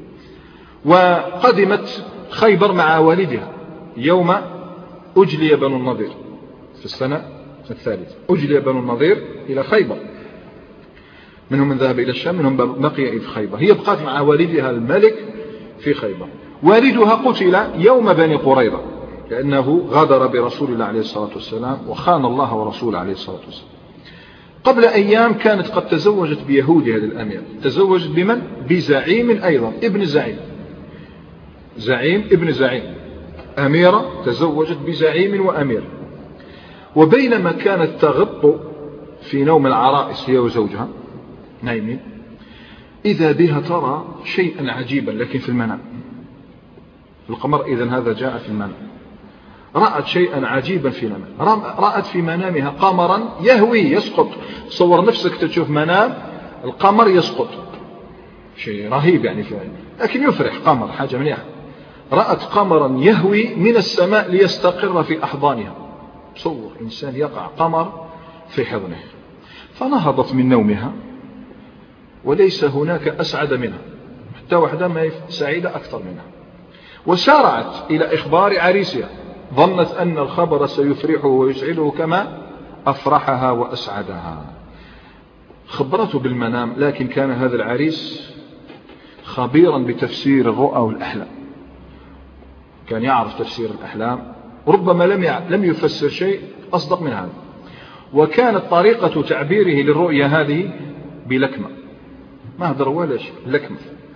وقدمت خيبر مع والدها يوم أجلي بنو النضير في السنة الثالثة. أجلي بنو النضير إلى خيبر، منهم من ذهب إلى الشام، منهم بقي في خيبر. هي بقات مع والدها الملك في خيبر. والدها قتل يوم بني قريظة لأنه غدر برسول الله عليه الصلاة والسلام وخان الله ورسوله عليه الصلاة والسلام. قبل أيام كانت قد تزوجت بيهودي هذا الأمير، تزوجت بمن؟ بزعيم أيضا، ابن زعيم، زعيم ابن زعيم، أميرة تزوجت بزعيم وأمير. وبينما كانت تغط في نوم العرائس هي وزوجها نايمين، إذا بها ترى شيئا عجيبا لكن في المنام. القمر إذن هذا جاء في المنام، رأت شيئا عجيبا في المنام، رأت في منامها قمرا يهوي يسقط. صور نفسك تشوف منام القمر يسقط، شيء رهيب يعني فعلا، لكن يفرح. قمر حاجة مليحة. رأت قمرا يهوي من السماء ليستقر في أحضانها. صور إنسان يقع قمر في حضنه. فنهضت من نومها وليس هناك أسعد منها، حتى وحدها ما سعيدة أكثر منها، وسارعت إلى إخبار عريسها، ظنت أن الخبر سيفرحه ويسعده كما أفرحها وأسعدها. خبرته بالمنام، لكن كان هذا العريس خبيرا بتفسير الرؤى والأحلام، كان يعرف تفسير الأحلام، ربما لم لم يفسر شيء أصدق من هذا. وكانت طريقة تعبيره للرؤيا هذه بلكمة، ما هدر ولا شيء، لكمة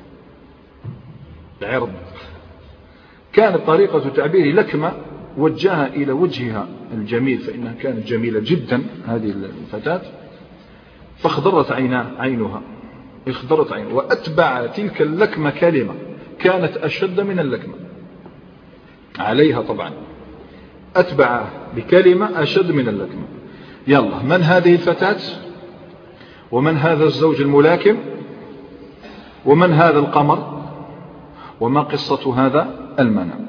العرض. كانت طريقة تعبيره لكمة وجهها إلى وجهها الجميل، فإنها كانت جميلة جدا هذه الفتاة. فاخضرت عينها عينها اخضرت عينها، وأتبع تلك اللكمة كلمة كانت أشد من اللكمة عليها طبعا، أتبع بكلمة أشد من اللكمة. يلا، من هذه الفتاة؟ ومن هذا الزوج الملاكم؟ ومن هذا القمر؟ وما قصة هذا المنام؟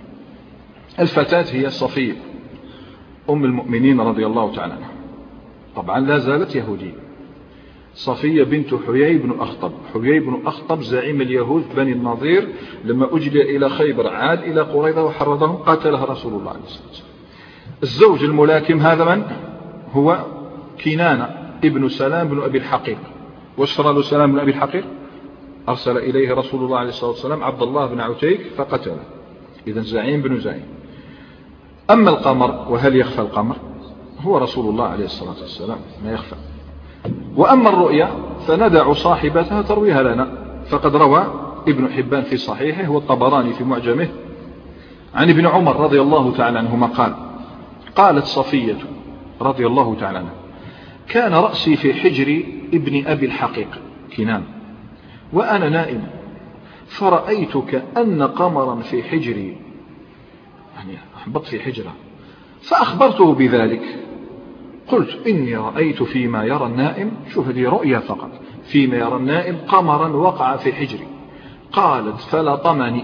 الفتاة هي صفية أم المؤمنين رضي الله تعالى عنها، طبعا لا زالت يهودية. صفية بنت حيي بن أخطب. حيي بن أخطب زعيم اليهود بني النضير، لما أجلي إلى خيبر عاد إلى قريظة وحرضهم، قتلها رسول الله عليه الصلاة والسلام. الزوج الملاكم هذا من هو؟ كنانة ابن سلام بن أبي الحقيق. واشترى له سلام بن أبي الحقيق؟ أرسل إليه رسول الله عليه الصلاة والسلام عبد الله بن عتيك فقتله. إذن زعيم بن زعيم. أما القمر، وهل يخفى القمر؟ هو رسول الله عليه الصلاة والسلام، ما يخفى. وأما الرؤيا فندع صاحبتها ترويها لنا، فقد روى ابن حبان في صحيحه والطبراني في معجمه عن ابن عمر رضي الله تعالى عنهما قال: قالت صفية رضي الله تعالى عنها: كان رأسي في حجر ابن أبي الحقيق كنان وأنا نائم، فرأيت كأن قمرا في حجري، يعني أحبط في حجره، فأخبرته بذلك. قلت: إني رأيت فيما يرى النائم، شوف هذه رؤيا فقط، فيما يرى النائم قمرا وقع في حجري. قالت: فلطمني.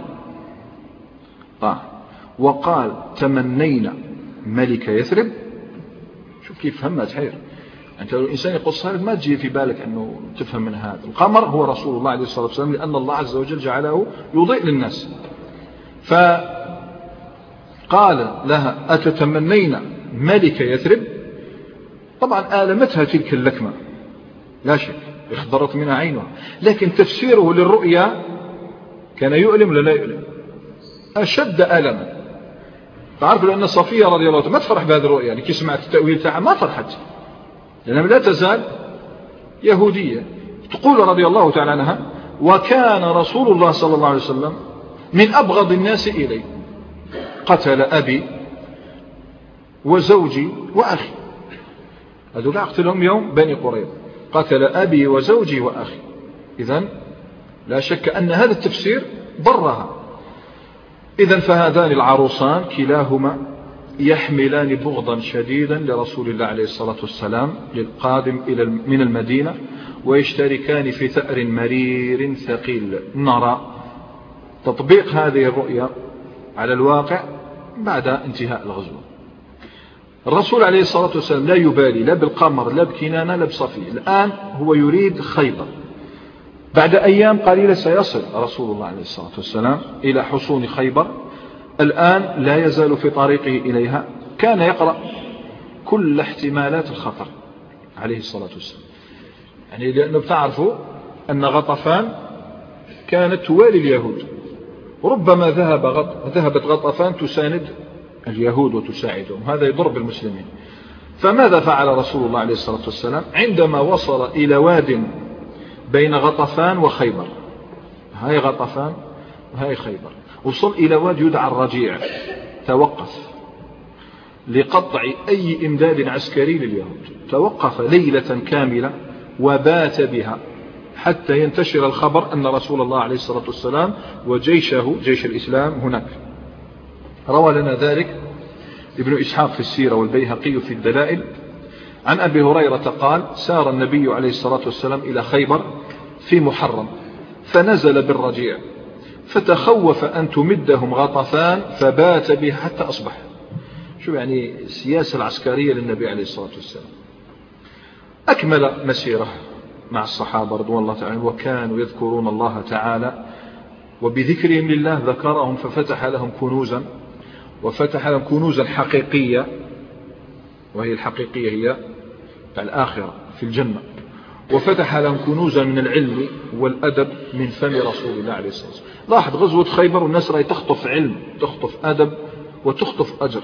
آه. وقال: تمنينا ملك يثرب. شوف كيف فهمها تحير. أنت لو الإنسان يقص هذا ما تجي في بالك أنه تفهم من هذا. القمر هو رسول الله عليه الصلاة والسلام، لأن الله عز وجل جعله يضيء للناس. فقال لها أتتمنين ملك يثرب؟ طبعا آلمتها تلك اللكمة لا شك، اخضرت منها عينها، لكن تفسيره للرؤيا كان يؤلم ولا لا يؤلم؟ أشد ألما. تعرف لأن صفية رضي الله عنها ما تفرح بهذه الرؤيا، يعني كي سمعت التأويل تاعها ما فرحت، لأنها لا تزال يهودية. تقول رضي الله تعالى عنها: وكان رسول الله صلى الله عليه وسلم من أبغض الناس إلي، قتل أبي وزوجي وأخي. هذول أقتلهم يوم بني قريظة، قتل أبي وزوجي وأخي. إذن لا شك أن هذا التفسير ضرها. إذن فهذان العروسان كلاهما يحملان بغضا شديدا لرسول الله عليه الصلاة والسلام للقادم إلى من المدينة، ويشتركان في ثأر مرير ثقيل. نرى تطبيق هذه الرؤيا على الواقع بعد انتهاء الغزو. الرسول عليه الصلاة والسلام لا يبالي لا بالقمر لا بكنانة لا بصفية. الآن هو يريد خيبر، بعد أيام قليلة سيصل رسول الله عليه الصلاة والسلام إلى حصون خيبر. الآن لا يزال في طريقه إليها، كان يقرأ كل احتمالات الخطر عليه الصلاة والسلام، يعني لأنه بتعرفوا أن غطفان كانت توالي اليهود، وربما ذهب غط... ذهبت غطفان تساند اليهود وتساعدهم، هذا يضر بالمسلمين. فماذا فعل رسول الله عليه الصلاة والسلام عندما وصل إلى واد بين غطفان وخيبر؟ هاي غطفان وهاي خيبر. وصل إلى واد يدعى الرجيع، توقف لقطع أي إمداد عسكري لليهود، توقف ليلة كاملة وبات بها حتى ينتشر الخبر أن رسول الله عليه الصلاة والسلام وجيشه جيش الإسلام هناك. روى لنا ذلك ابن إسحاق في السيرة والبيهقي في الدلائل عن أبي هريرة قال: سار النبي عليه الصلاة والسلام إلى خيبر في محرم، فنزل بالرجيع، فتخوف أن تمدهم غطفان فبات به حتى أصبح. شو يعني السياسة العسكرية للنبي عليه الصلاة والسلام. أكمل مسيره مع الصحابة رضوان الله تعالى، وكانوا يذكرون الله تعالى، وبذكرهم لله ذكرهم ففتح لهم كنوزا، وفتح لهم كنوزا حقيقية، وهي الحقيقية هي الآخرة في الجنة، وفتح لهم كنوزا من العلم والأدب من فم رسول الله عليه الصلاة والسلام. لاحظ غزوة خيبر والناس راهي تخطف علم، تخطف أدب، وتخطف أجر.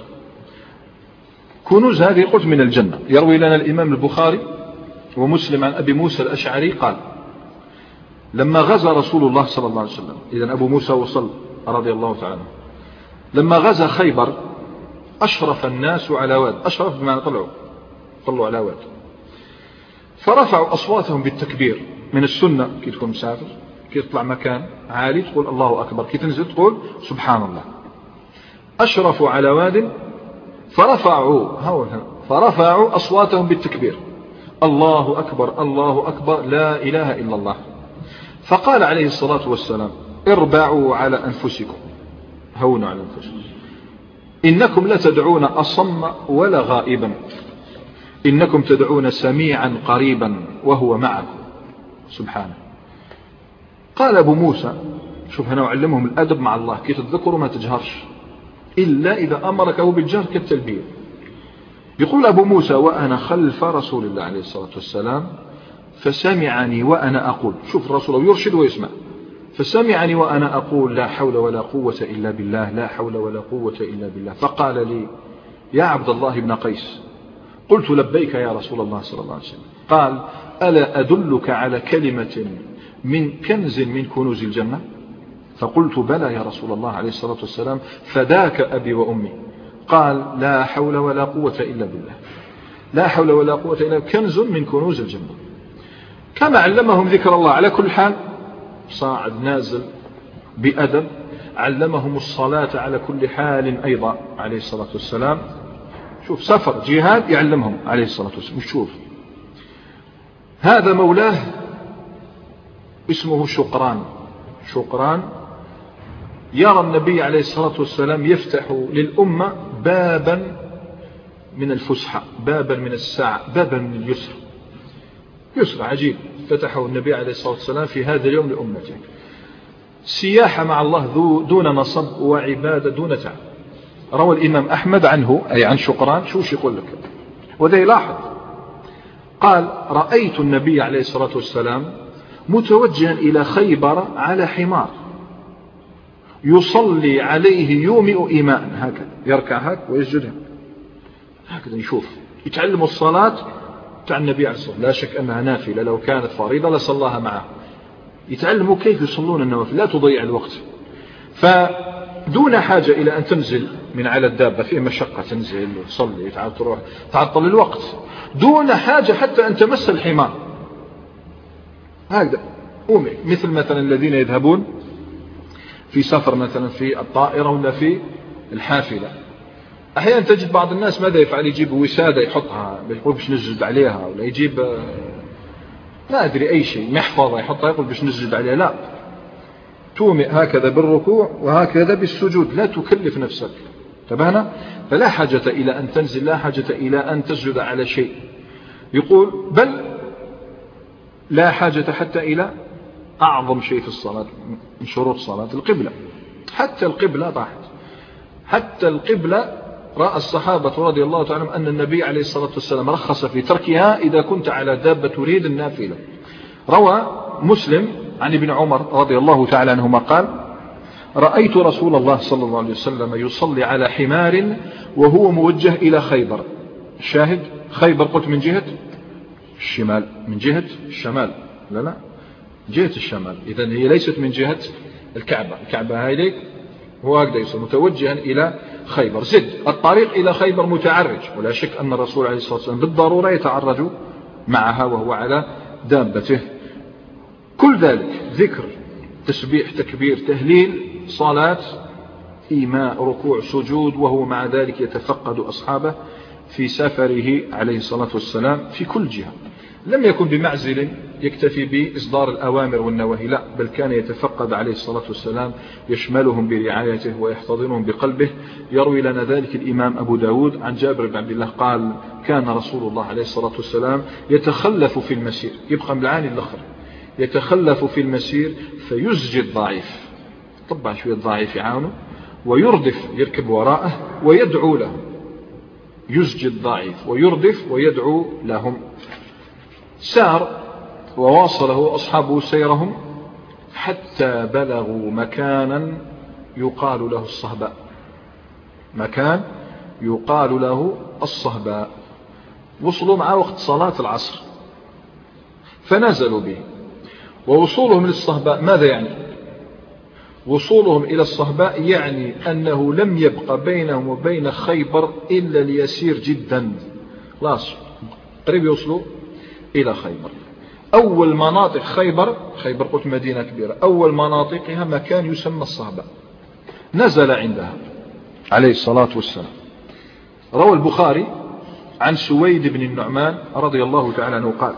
كنوز هذه قلت من الجنة. يروي لنا الإمام البخاري ومسلم عن أبي موسى الأشعري قال: لما غزا رسول الله صلى الله عليه وسلم، إذن أبو موسى وصل رضي الله تعالى، لما غزا خيبر أشرف الناس على واد، أشرف بمعنى طلعوا طلعوا على واد، فرفعوا أصواتهم بالتكبير. من السنة كي تكون مسافر كي تطلع مكان عالي تقول الله أكبر، كي تنزل تقول سبحان الله. أشرفوا على واد فرفعوا فرفعوا أصواتهم بالتكبير: الله أكبر الله أكبر لا إله إلا الله. فقال عليه الصلاة والسلام: اربعوا على أنفسكم، هونوا على أنفسكم، إنكم لا تدعون أصم ولا غائبا، إنكم تدعون سميعا قريبا وهو معكم سبحانه. قال أبو موسى: شوف هنا وعلمهم الأدب مع الله، كي تتذكروا ما تجهرش إلا إذا أمرك هو بالجهر كالتلبية. يقول أبو موسى: وأنا خلف رسول الله عليه الصلاة والسلام فسمعني وأنا أقول، شوف الرسول يرشد ويسمع، فسمعني وأنا أقول لا حول ولا قوة إلا بالله، لا حول ولا قوة إلا بالله. فقال لي: يا عبد الله بن قيس. قلت: لبيك يا رسول الله صلى الله عليه وسلم. قال: ألا أدلك على كلمة من كنز من كنوز الجنة؟ فقلت: بلى يا رسول الله عليه الصلاة والسلام، فداك أبي وأمي. قال: لا حول ولا قوة إلا بالله، لا حول ولا قوة إلا بالله، كنز من كنوز الجنة. كما علمهم ذكر الله على كل حال، صاعد نازل بأدب، علمهم الصلاة على كل حال أيضا عليه الصلاة والسلام. شوف سفر جهاد يعلمهم عليه الصلاة والسلام. شوف هذا مولاه اسمه شقران، شقران يرى النبي عليه الصلاة والسلام يفتح للأمة بابا من الفسحة، بابا من السعة، بابا من اليسر، يسر عجيب فتحه النبي عليه الصلاة والسلام في هذا اليوم لأمته. سياحة مع الله دون نصب وعبادة دون تعب. روى الإمام أحمد عنه أي عن شقران شوش يقول لك وذا يلاحظ قال رأيت النبي عليه الصلاة والسلام متوجها إلى خيبر على حمار يصلي عليه يومئ إيماء هكذا يركع هكذا ويسجد هكذا يشوف يتعلم الصلاة تاع النبي عليه الصلاة والسلام. لا شك أنها نافلة لو كانت فريضة لصلاها معه. يتعلموا كيف يصلون النوافل لا تضيع الوقت. فدون حاجة إلى أن تنزل من على الدابة فيه مشقة تنزل وتصلي تعال تروح تعطل الوقت دون حاجة حتى أن تمس الحمار هكذا أمي مثل مثلا الذين يذهبون في سفر مثلا في الطائرة ولا في الحافلة. أحيانا تجد بعض الناس ماذا يفعل يجيب وسادة يحطها يقول باش نسجد عليها ولا يجيب لا أدري أي شيء محفظة يحطها يقول باش نسجد عليها. لا تومئ هكذا بالركوع وهكذا بالسجود لا تكلف نفسك. انتبهنا؟ فلا حاجة إلى أن تنزل لا حاجة إلى أن تسجد على شيء. يقول بل لا حاجة حتى إلى أعظم شيء في الصلاة من شروط الصلاة القبلة. حتى القبلة ضاحت حتى القبلة رأى الصحابة رضي الله تعالى عنهم أن النبي عليه الصلاة والسلام رخص في تركها إذا كنت على دابة تريد النافلة. روى مسلم عن ابن عمر رضي الله تعالى عنهما قال رأيت رسول الله صلى الله عليه وسلم يصلي على حمار وهو موجه إلى خيبر. شاهد خيبر قلت من جهة الشمال من جهة الشمال لا لا جهة الشمال. إذن هي ليست من جهة الكعبة. الكعبة هاي هو هكذا يصل متوجها إلى خيبر. زد الطريق إلى خيبر متعرج ولا شك أن الرسول عليه الصلاة والسلام بالضرورة يتعرج معها وهو على دابته. كل ذلك ذكر تسبيح تكبير تهليل صلاة إيماء ركوع سجود وهو مع ذلك يتفقد أصحابه في سفره عليه الصلاة والسلام في كل جهة. لم يكن بمعزل يكتفي بإصدار الأوامر والنواهي لا بل كان يتفقد عليه الصلاة والسلام يشملهم برعايته ويحتضنهم بقلبه. يروي لنا ذلك الإمام أبو داود عن جابر بن عبد الله قال كان رسول الله عليه الصلاة والسلام يتخلف في المسير يبقى ملعاني الأخر يتخلف في المسير فيزجي الضعيف طبعا شوية الضعيف يعاونه ويردف يركب وراءه ويدعو له. يزجي الضعيف ويردف ويدعو لهم. سار وواصله أصحابه سيرهم حتى بلغوا مكانا يقال له الصهباء. مكان يقال له الصهباء. وصلوا مع وقت صلاة العصر فنزلوا به. ووصولهم للصهباء ماذا يعني؟ وصولهم إلى الصهباء يعني أنه لم يبق بينهم وبين خيبر إلا اليسير جدا. خلاص قريب يوصلوا إلى خيبر. أول مناطق خيبر خيبر قلت مدينة كبيرة أول مناطقها مكان يسمى الصهباء. نزل عندها عليه الصلاة والسلام. روى البخاري عن سويد بن النعمان رضي الله تعالى عنه قال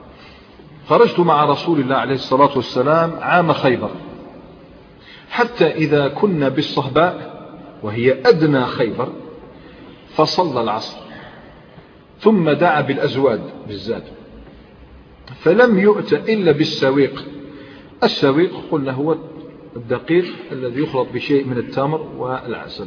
خرجت مع رسول الله عليه الصلاة والسلام عام خيبر حتى إذا كنا بالصهباء وهي أدنى خيبر فصلى العصر ثم دعا بالأزواد بالزاد فلم يؤت إلا بالسويق. السويق قلنا هو الدقيق الذي يخلط بشيء من التمر والعسل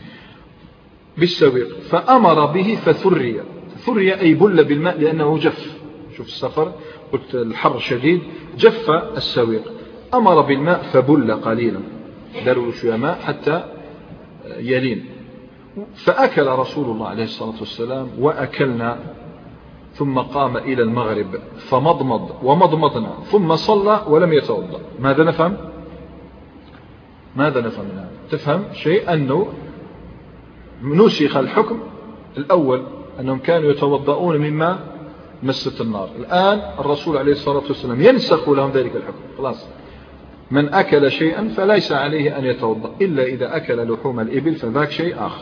بالسويق فأمر به فثري. ثري أي بل بالماء لأنه جف. شوف السفر قلت الحر شديد جف السويق. أمر بالماء فبل قليلا داروا شوية ماء حتى يلين. فأكل رسول الله عليه الصلاة والسلام وأكلنا ثم قام إلى المغرب فمضمض ومضمضنا ثم صلى ولم يتوضأ. ماذا نفهم؟ ماذا نفهم منها؟ تفهم شيء أنه نسخ الحكم الأول أنهم كانوا يتوضؤون مما مست النار. الآن الرسول عليه الصلاة والسلام ينسخ لهم ذلك الحكم. خلاص من أكل شيئا فليس عليه أن يتوضأ إلا إذا أكل لحوم الإبل فذاك شيء آخر.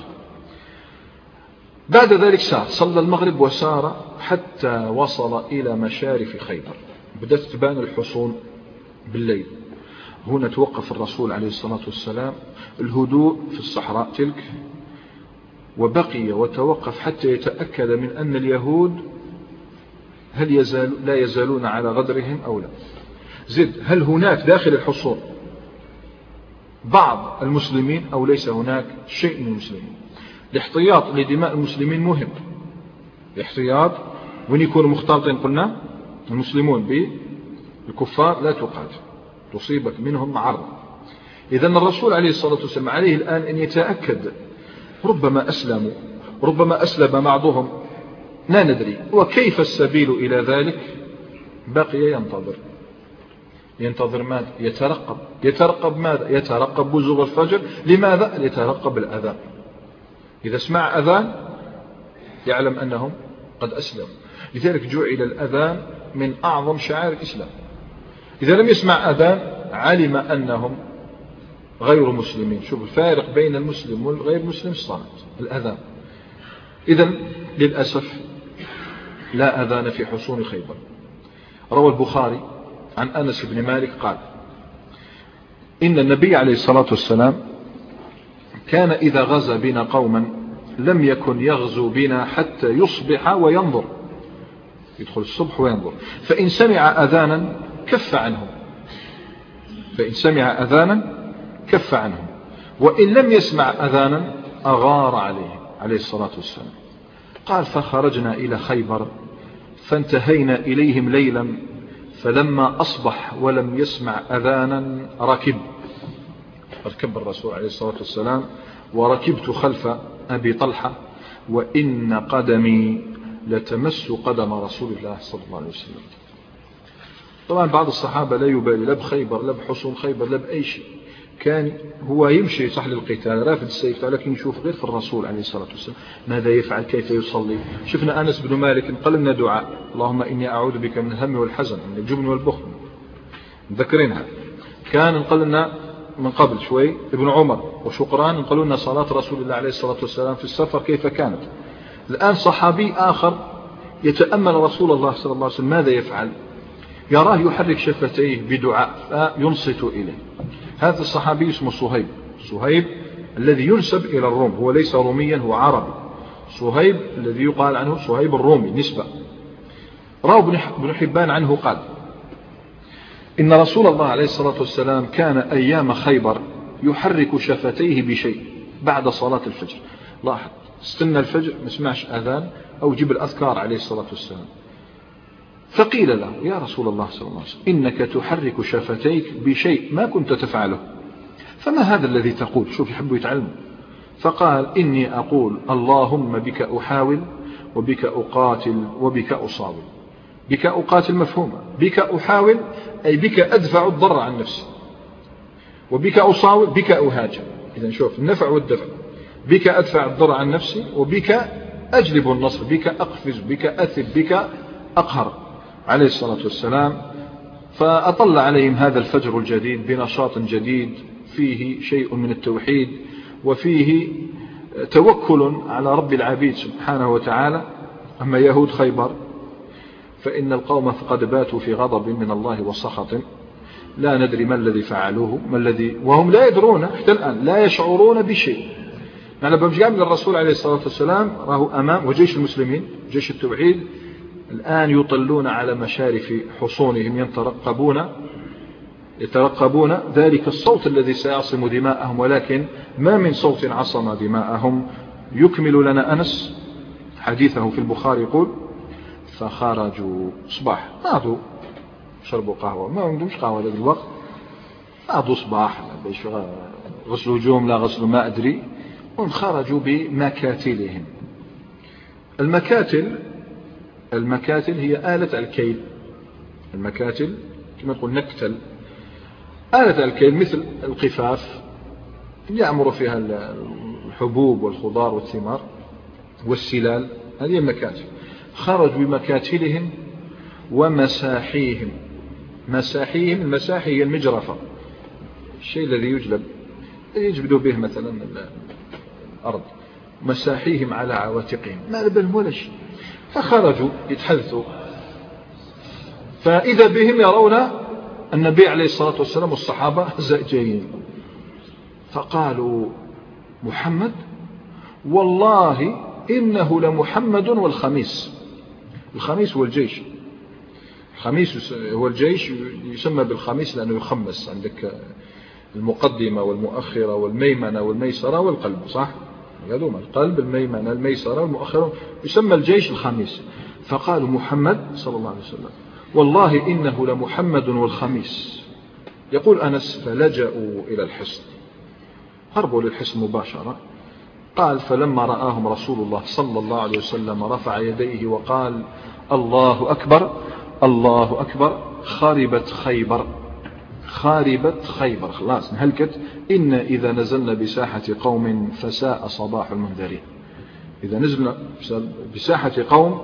بعد ذلك سار صلى المغرب وسار حتى وصل إلى مشارف خيبر. بدأت تبان الحصون بالليل. هنا توقف الرسول عليه الصلاة والسلام. الهدوء في الصحراء تلك وبقي وتوقف حتى يتأكد من أن اليهود هل يزال لا يزالون على غدرهم أو لا. زد هل هناك داخل الحصون بعض المسلمين أو ليس هناك شيء من المسلمين. الاحتياط لدماء المسلمين مهم. الاحتياط وين يكونوا مختلطين قلنا المسلمون بالكفار لا تقاتل تصيبك منهم معرة. إذن الرسول عليه الصلاة والسلام عليه الآن أن يتأكد، ربما أسلموا ربما أسلم بعضهم لا ندري، وكيف السبيل إلى ذلك؟ بقي ينتظر ينتظر ماذا؟ يترقب يترقب ماذا؟ يترقب بزوغ الفجر. لماذا؟ يترقب الأذان. إذا سمع أذان يعلم أنهم قد أسلموا. لذلك جعل الأذان من أعظم شعائر الإسلام. إذا لم يسمع أذان علم أنهم غير مسلمين. شوف الفارق بين المسلم والغير مسلم الصلاة الأذان. إذن للأسف لا أذان في حصون خيبر. روى البخاري عن أنس بن مالك قال إن النبي عليه الصلاة والسلام كان إذا غزا بنا قوما لم يكن يغزو بنا حتى يصبح وينظر، يدخل الصبح وينظر، فإن سمع أذانا كف عنهم فإن سمع أذانا كف عنهم وإن لم يسمع أذانا أغار عليه عليه الصلاة والسلام. قال فخرجنا إلى خيبر فانتهينا إليهم ليلا فلما أصبح ولم يسمع أذانا ركب ركب الرسول عليه الصلاة والسلام وركبت خلف أبي طلحة وإن قدمي لتمس قدم رسول الله صلى الله عليه وسلم. طبعا بعض الصحابة لا يبالي لا بخيبر لا بحصون خيبر لا بأي شيء، كان هو يمشي صح للقتال رافد السيف، لكن يشوف غير في الرسول عليه الصلاة والسلام ماذا يفعل كيف يصلي. شفنا أنس بن مالك قال لنا دعاء اللهم إني أعوذ بك من الهم والحزن من الجبن والبخل، مذكرينها. كان قال لنا من قبل شوي ابن عمر وشقران قالوا لنا صلاة رسول الله عليه الصلاة والسلام في السفر كيف كانت. الآن صحابي آخر يتأمل رسول الله صلى الله عليه وسلم ماذا يفعل، يراه يحرك شفتيه بدعاء فينصت إليه. هذا الصحابي اسمه صهيب صهيب الذي ينسب إلى الروم، هو ليس روميا هو عربي. صهيب الذي يقال عنه صهيب الرومي نسبة. روى ابن حبان عنه قال إن رسول الله عليه الصلاة والسلام كان أيام خيبر يحرك شفتيه بشيء بعد صلاة الفجر. لاحظ استنى الفجر ما سمعش أذان أو جيب الأذكار عليه الصلاة والسلام. فقيل له يا رسول الله صلى الله عليه وسلم إنك تحرك شفتيك بشيء ما كنت تفعله، فما هذا الذي تقول؟ شوف يحبوا يتعلموا. فقال إني أقول اللهم بك أحاول وبك أقاتل وبك أصابر. بك أقاتل مفهومة، بك أحاول أي بك أدفع الضر عن نفسي، وبك أصاوب بك أهاجم. إذن شوف النفع والدفع، بك أدفع الضر عن نفسي وبك أجلب النصر، بك أقفز بك أثب بك أقهر عليه الصلاة والسلام. فأطل عليهم هذا الفجر الجديد بنشاط جديد فيه شيء من التوحيد وفيه توكل على رب العبيد سبحانه وتعالى. أما يهود خيبر فإن القوم قد باتوا في غضب من الله وسخط، لا ندري ما الذي فعلوه ما الذي وهم لا يدرون حتى الآن لا يشعرون بشيء. يعني بمجاب للرسول عليه الصلاة والسلام راه أمام وجيش المسلمين جيش التوحيد الآن يطلون على مشارف حصونهم يترقبون يترقبون ذلك الصوت الذي سيعصم دماءهم، ولكن ما من صوت عصم دماءهم. يكمل لنا أنس حديثه في البخاري يقول فخرجوا صباح ناضوا شربوا قهوة ما عندهمش قهوة ذاك الوقت، ناضوا صباح غسلوا جوم لا غسلوا ما أدري، وخرجوا بمكاتلهم. المكاتل المكاتل هي آلة الكيل، المكاتل كما نقول نكتل، آلة الكيل مثل القفاف يعمر فيها الحبوب والخضار والثمار والسلال، هذه المكاتل. خرجوا بمكاتلهم ومساحيهم. مساحيهم المساحي هي المجرفة، الشيء الذي يجلب يجبدوا به مثلا الأرض. مساحيهم على عواتقهم ما لبن ولا شيء. فخرجوا يتحدثوا فإذا بهم يرون النبي عليه الصلاة والسلام والصحابة جايين. فقالوا محمد والله إنه لمحمد والخميس. الخميس هو الجيش، الخميس هو الجيش يسمى بالخميس لأنه يخمس. عندك المقدمة والمؤخرة والميمنة والميسرة والقلب، صح؟ هذوما القلب الميمنة الميسرة والمؤخرة، يسمى الجيش الخميس. فقالوا محمد صلى الله عليه وسلم والله إنه لمحمد والخميس. يقول أنس فلجأوا إلى الحصن، هربوا للحصن مباشرة. قال فلما رآهم رسول الله صلى الله عليه وسلم رفع يديه وقال الله أكبر الله أكبر خاربت خيبر خاربت خيبر، خلاص انهلكت. إن إذا نزلنا بساحة قوم فساء صباح المنذرين. إذا نزلنا بساحة قوم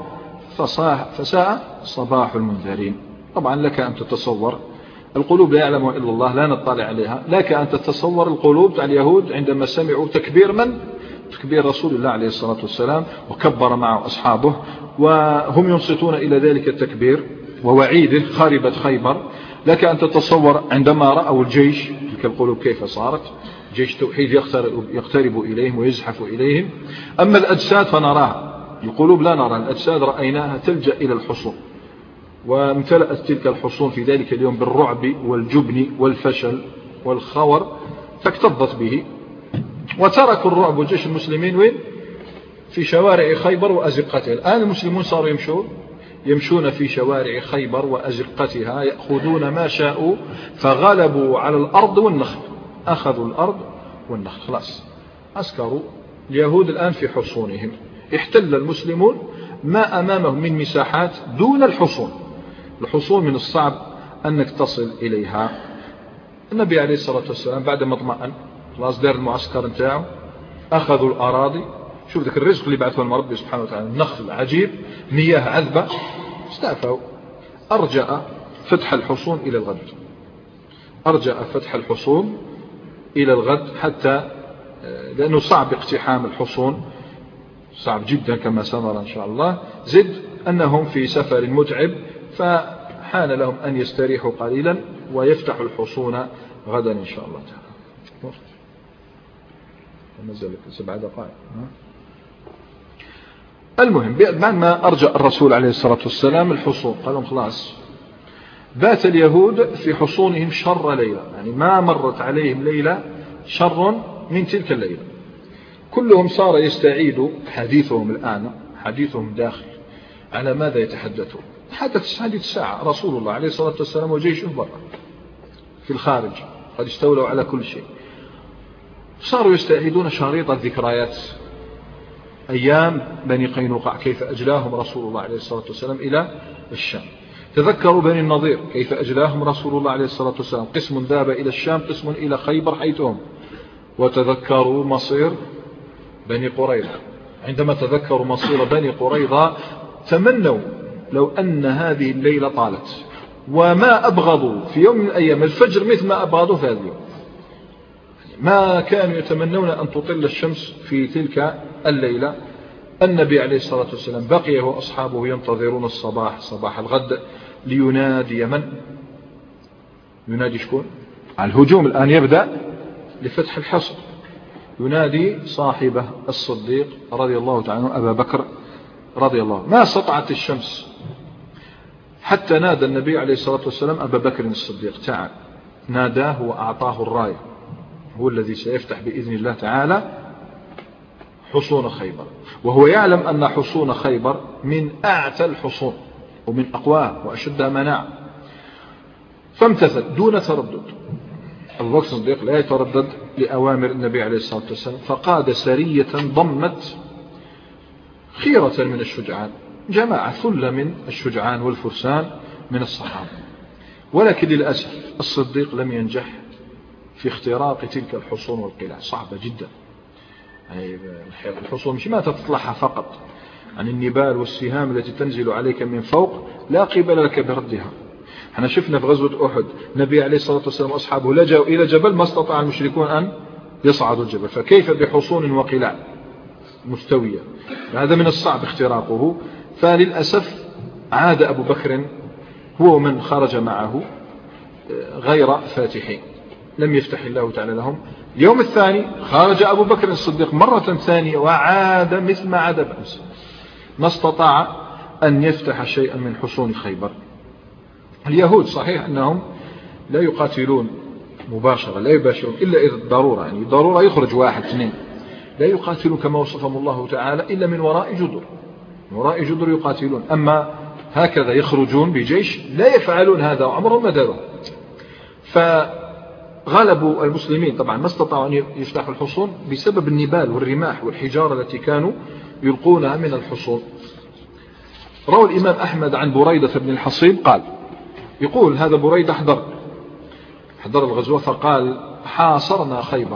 فساء صباح المنذرين. طبعا لك أن تتصور، القلوب لا يعلمها إلا الله، لا نطلع عليها. لك أن تتصور القلوب تاع اليهود عندما سمعوا تكبير من؟ تكبير رسول الله عليه الصلاة والسلام، وكبر معه أصحابه وهم ينصتون إلى ذلك التكبير ووعيده خاربت خيبر. لك أن تتصور عندما رأوا الجيش تلك القلوب كيف صارت، جيش توحيد يقترب, يقترب إليهم ويزحف إليهم. أما الأجساد فنراها، القلوب لا نرى، الأجساد رأيناها تلجأ إلى الحصون، وامتلأت تلك الحصون في ذلك اليوم بالرعب والجبن والفشل والخور، فاكتظت به وتركوا الرعب. والجيش المسلمين وين؟ في شوارع خيبر وأزقتها. الآن المسلمون صاروا يمشون يمشون في شوارع خيبر وأزقتها، يأخذون ما شاءوا، فغلبوا على الأرض والنخل، أخذوا الأرض والنخل، خلاص أسكروا. اليهود الآن في حصونهم، احتل المسلمون ما أمامهم من مساحات دون الحصون. الحصون من الصعب أنك تصل إليها. النبي عليه الصلاة والسلام بعد ما اطمأن خلاص دار المعسكر نتاعه، أخذوا الأراضي. شوف ذلك الرزق اللي بعثه لنا ربي سبحانه وتعالى، النخل عجيب، مياه عذبة، استعفوا. أرجأ فتح الحصون إلى الغد، أرجأ فتح الحصون إلى الغد، حتى لأنه صعب اقتحام الحصون، صعب جدا كما سنرى إن شاء الله. زد أنهم في سفر متعب، فحان لهم أن يستريحوا قليلا ويفتحوا الحصون غدا إن شاء الله تعالى. نزل سبع دقائق. المهم بعد ما أرجع الرسول عليه الصلاة والسلام الحصون، قال لهم خلاص بات اليهود في حصونهم شر ليلة، يعني ما مرت عليهم ليلة شر من تلك الليلة. كلهم صار يستعيد حديثهم الآن، حديثهم داخل على ماذا يتحدثون. حدث حديث ساعة، رسول الله عليه الصلاة والسلام وجيشه برا في الخارج قد استولوا على كل شيء. صاروا يستعيدون شريط الذكريات، أيام بني قينقاع كيف أجلاهم رسول الله عليه الصلاة والسلام إلى الشام. تذكروا بني النضير كيف أجلاهم رسول الله عليه الصلاة والسلام، قسم ذهب إلى الشام، قسم إلى خيبر حيثهم. وتذكروا مصير بني قريظة، عندما تذكروا مصير بني قريظة تمنوا لو أن هذه الليلة طالت، وما أبغضوا في يوم من الأيام الفجر مثل ما أبغضوا في هذا اليوم. ما كانوا يتمنون أن تطل الشمس في تلك الليلة. النبي عليه الصلاة والسلام بقي وأصحابه ينتظرون الصباح، صباح الغد، لينادي من؟ ينادي شكون؟ الهجوم الآن يبدأ لفتح الحصن. ينادي صاحبه الصديق رضي الله تعالى عنه أبا بكر رضي الله. ما سطعت الشمس حتى نادى النبي عليه الصلاة والسلام أبا بكر الصديق، تعال. ناداه وأعطاه الراية، هو الذي سيفتح بإذن الله تعالى حصون خيبر، وهو يعلم أن حصون خيبر من أعتى الحصون ومن أقواها وأشدها مناعة. فامتثل دون تردد. أبو بكر الصديق لا يتردد لأوامر النبي عليه الصلاة والسلام، فقاد سرية ضمت خيرة من الشجعان، جماعة ثلة من الشجعان والفرسان من الصحابة. ولكن للأسف الصديق لم ينجح في اختراق تلك الحصون والقلاع، صعبة جدا. يعني الحصون مش ما تطلعها فقط عن النبال والسهام التي تنزل عليك من فوق، لا قبل لك بردها. احنا شفنا في غزوة أحد النبي عليه الصلاة والسلام وأصحابه لجأوا إلى جبل ما استطاع المشركون أن يصعدوا الجبل، فكيف بحصون وقلاع مستوية؟ هذا من الصعب اختراقه. فللأسف عاد أبو بكر هو من خرج معه غير فاتحين، لم يفتح الله تعالى لهم. اليوم الثاني خرج أبو بكر الصديق مرة ثانية وعاد مثل ما عاد بأمس، ما استطاع أن يفتح شيئا من حصون خيبر. اليهود صحيح أنهم لا يقاتلون مباشرة، لا يباشرون إلا إذا الضرورة، يعني ضرورة يخرج واحد اثنين، لا يقاتلون كما وصفهم الله تعالى إلا من وراء جدر، من وراء جدر يقاتلون. أما هكذا يخرجون بجيش لا يفعلون هذا وعمرهم ما داروا. فغلبوا المسلمين طبعا، ما استطاعوا أن يفتحوا الحصون بسبب النبال والرماح والحجارة التي كانوا يلقونها من الحصون. روى الإمام أحمد عن بريدة بن الحصيب قال، يقول هذا بريدة حضر حضر الغزوة، فقال حاصرنا خيبر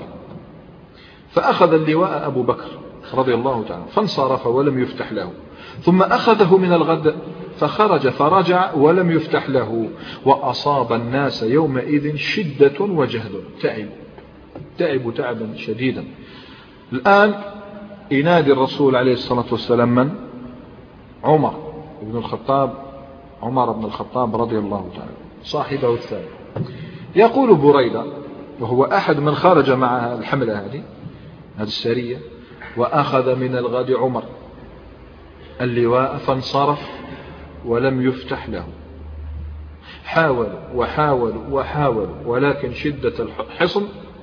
فأخذ اللواء أبو بكر رضي الله تعالى فانصرف ولم يفتح له، ثم أخذه من الغد فخرج فرجع ولم يفتح له، وأصاب الناس يومئذ شدة وجهد، تعب تعب تعبا شديدا. الآن ينادي الرسول عليه الصلاة والسلام من؟ عمر بن الخطاب، عمر بن الخطاب رضي الله تعالى صاحبه الثاني. يقول بريدة وهو أحد من خرج مع الحملة هذه هذه السرية، وأخذ من الغد عمر اللواء فانصرف ولم يفتح له، حاولوا وحاولوا وحاولوا ولكن شدة الحصن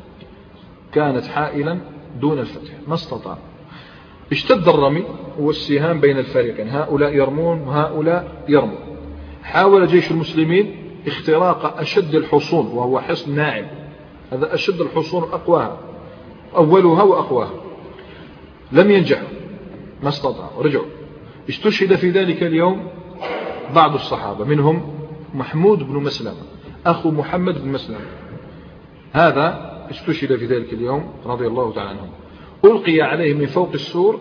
كانت حائلا دون الفتح، ما استطاع. اشتد الرمي والسهام بين الفريقين، هؤلاء يرمون وهؤلاء يرمون. حاول جيش المسلمين اختراق أشد الحصون وهو حصن ناعم، هذا أشد الحصون أقواها، أولها وأقواها، لم ينجحوا، ما استطاعوا، رجعوا. استشهد في ذلك اليوم بعض الصحابة، منهم محمود بن مسلمة أخو محمد بن مسلمة، هذا استشهد في ذلك اليوم رضي الله تعالى عنه. ألقي عليه من فوق السور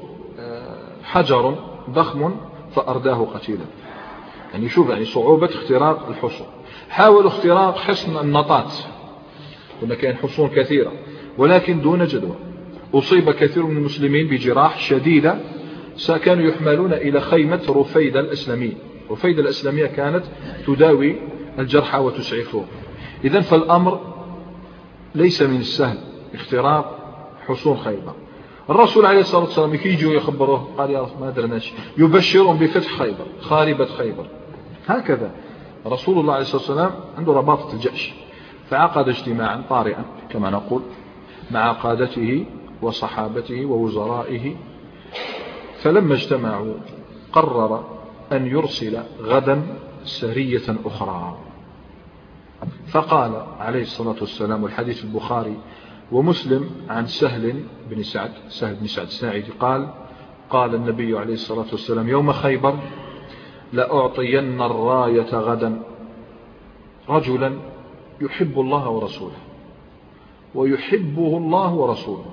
حجر ضخم فأرداه قتيلا. يعني شوف يعني صعوبة اختراق الحصون. حاولوا اختراق حصن النطات، كنا كان حصون كثيرة ولكن دون جدوى. أصيب كثير من المسلمين بجراح شديدة، كانوا يحملون إلى خيمة رفيدة الإسلامية. رفيدة الإسلامية كانت تداوي الجرحى وتسعفهم. إذن فالأمر ليس من السهل اختراق حصون خيبر. الرسول عليه الصلاة والسلام يجوا يخبروه، قال يا رسول ما درناش، يبشرهم بفتح خيبر، خاربة خيبر. هكذا رسول الله عليه الصلاة والسلام عنده رباطة الجأش، فعقد اجتماعا طارئا كما نقول مع قادته وصحابته ووزرائه. فلما اجتمعوا قرر أن يرسل غدا سرية أخرى، فقال عليه الصلاة والسلام، والحديث البخاري ومسلم عن سهل بن سعد سهل بن سعد الساعدي قال قال النبي عليه الصلاة والسلام يوم خيبر لأعطين الراية غدا رجلا يحب الله ورسوله ويحبه الله ورسوله،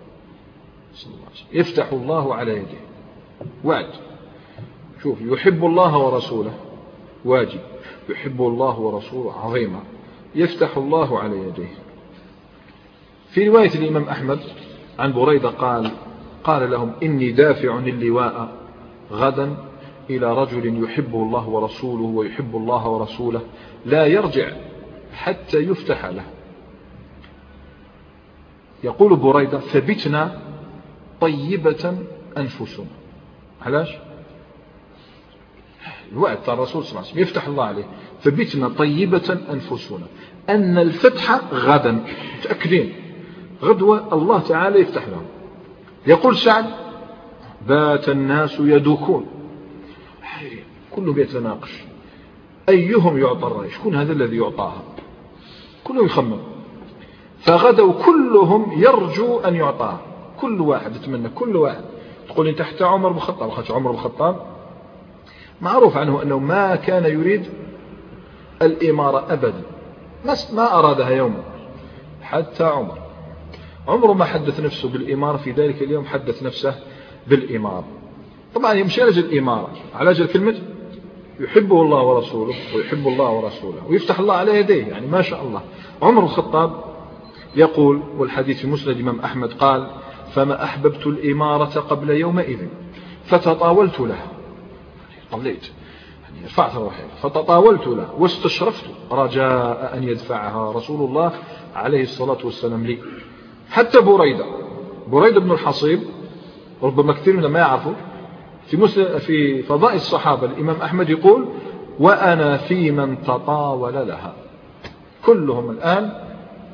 يفتح الله على يده، وعد. شوف، يحب الله ورسوله واجب، يحب الله ورسوله عظيمة، يفتح الله على يديه. في رواية الإمام أحمد عن بريدة قال قال لهم إني دافع اللواء غدا إلى رجل يحبه الله ورسوله ويحب الله ورسوله لا يرجع حتى يفتح له. يقول بريدة فبتنا طيبة أنفسنا. علاش؟ الوعد تاع الرسول صلى الله عليه وسلم يفتح الله عليه، فبتنا طيبة أنفسنا أن الفتح غدا، متأكدين غدوة الله تعالى يفتح لهم. يقول سعد بات الناس يدوكون، كلهم يتناقش أيهم يعطى الرأي، شكون هذا الذي يعطاها، كلهم يخمم. فغدوا كلهم يرجو أن يعطاها، كل واحد يتمنى، كل واحد تقول انت حتى عمر بن الخطاب، خاطر عمر بن الخطاب معروف عنه أنه ما كان يريد الإمارة أبدا، ما أرادها يوما. حتى عمر عمره ما حدث نفسه بالإمارة، في ذلك اليوم حدث نفسه بالإمارة. طبعا يمشي على أجل الإمارة، على أجل كلمة يحبه الله ورسوله ويحب الله ورسوله ويفتح الله على يديه، يعني ما شاء الله. عمر الخطاب يقول، والحديث في مسند الإمام أحمد قال فما أحببت الإمارة قبل يومئذ فتطاولت لها، طليت يعني رفعت روحي فتطاولت لها واستشرفت رجاء أن يدفعها رسول الله عليه الصلاة والسلام لي. حتى بريدة بريدة بن الحصيب ربما كثير من ما يعرفوا في مسلم في فضائل الصحابة الإمام أحمد يقول وأنا في من تطاول لها. كلهم الآن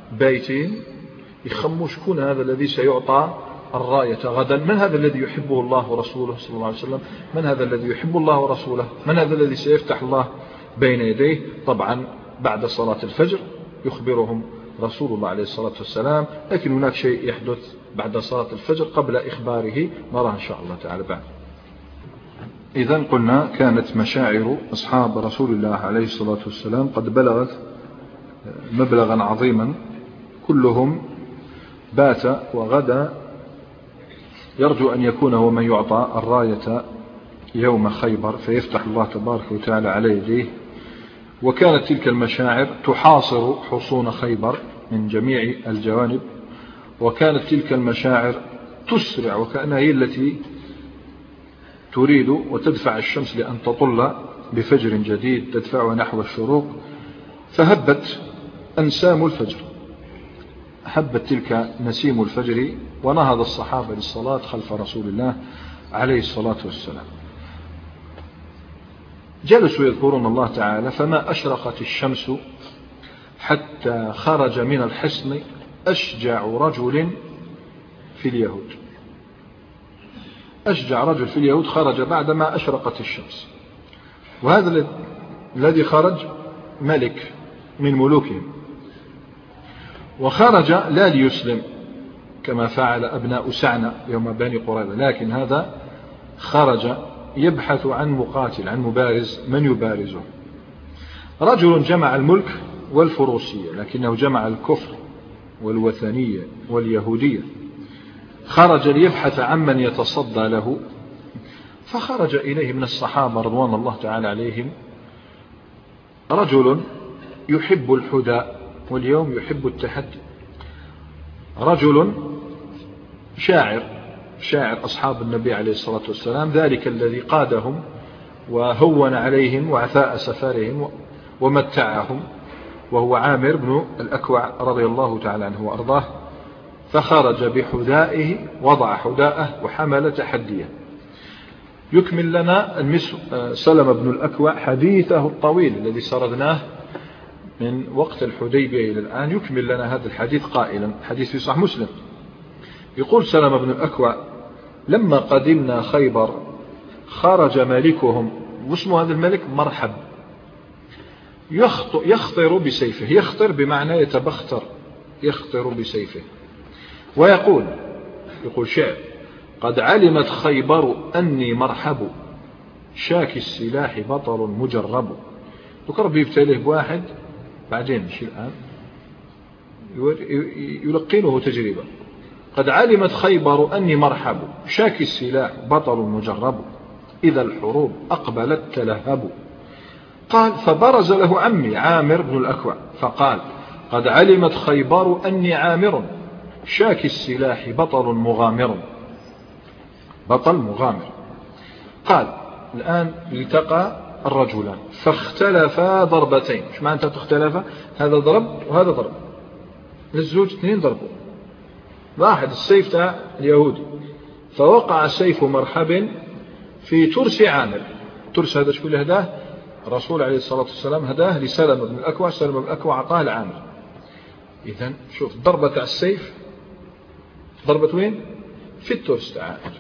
بايتين يخموا شكون هذا الذي سيعطى الراية غدا، من هذا الذي يحبه الله ورسوله صلى الله عليه وسلم، من هذا الذي يحب الله ورسوله، من هذا الذي سيفتح الله بين يديه. طبعا بعد صلاة الفجر يخبرهم رسول الله عليه الصلاة والسلام، لكن هناك شيء يحدث بعد صلاة الفجر قبل إخباره نراه إن شاء الله تعالى بعد. إذن قلنا كانت مشاعر أصحاب رسول الله عليه الصلاة والسلام قد بلغت مبلغا عظيما، كلهم بات وغدا يرجو أن يكون هو من يعطى الراية يوم خيبر فيفتح الله تبارك وتعالى على يديه. وكانت تلك المشاعر تحاصر حصون خيبر من جميع الجوانب، وكانت تلك المشاعر تسرع وكأنها هي التي تريد وتدفع الشمس لأن تطل بفجر جديد تدفعها نحو الشروق. فهبت أنسام الفجر، هبت تلك نسيم الفجر، ونهض الصحابة للصلاة خلف رسول الله عليه الصلاة والسلام. جلسوا يذكرون الله تعالى، فما أشرقت الشمس حتى خرج من الحصن أشجع رجل في اليهود. أشجع رجل في اليهود خرج بعدما أشرقت الشمس، وهذا الذي خرج ملك من ملوكهم، وخرج لا ليسلم كما فعل أبناء سعنة يوم بني قريظة، لكن هذا خرج يبحث عن مقاتل، عن مبارز من يبارزه. رجل جمع الملك والفروسية لكنه جمع الكفر والوثنية واليهودية، خرج ليبحث عن من يتصدى له، فخرج إليه من الصحابة رضوان الله تعالى عليهم رجل يحب الحداء واليوم يحب التحدي، رجل شاعر شاعر أصحاب النبي عليه الصلاة والسلام، ذلك الذي قادهم وهون عليهم وعثاء سفرهم ومتعهم، وهو عامر بن الأكوع رضي الله تعالى عنه وأرضاه. فخرج بحدائه، وضع حداءه وحمل تحديه. يكمل لنا سلم بن الأكوع حديثه الطويل الذي سردناه من وقت الحديبية إلى الآن، يكمل لنا هذا الحديث قائلا، حديث في صحيح مسلم. يقول سلم بن الأكوع: لما قدمنا خيبر خرج ملكهم، واسمه هذا الملك مرحب، يخطر بسيفه، يخطر بمعنى يتبختر، يخطر بسيفه، ويقول يقول شعر: قد علمت خيبر أني مرحب، شاك السلاح بطل مجرب. يقرب يبتليه بواحد بعدين مش الآن، يلقنه تجربة. قد علمت خيبر أني مرحب، شاك السلاح بطل مجرب، إذا الحروب أقبلت تلهب. قال: فبرز له عمي عامر بن الأكوع فقال: قد علمت خيبر أني عامر، شاك السلاح بطل مغامر. بطل مغامر. قال: الآن التقى الرجلان فاختلفا ضربتين. ايش معنى اختلفا؟ هذا ضرب وهذا ضرب، للزوج اثنين ضربوا، واحد السيف تاع اليهودي، فوقع سيف مرحب في ترس عامر. ترس هذا شكون اللي هداه؟ الرسول عليه الصلاة والسلام هداه لسلم بن الأكوع، سلم بن الأكوع أعطاه لعامر. إذن شوف ضربة تاع السيف، ضربة وين؟ في الترس تاع عامر.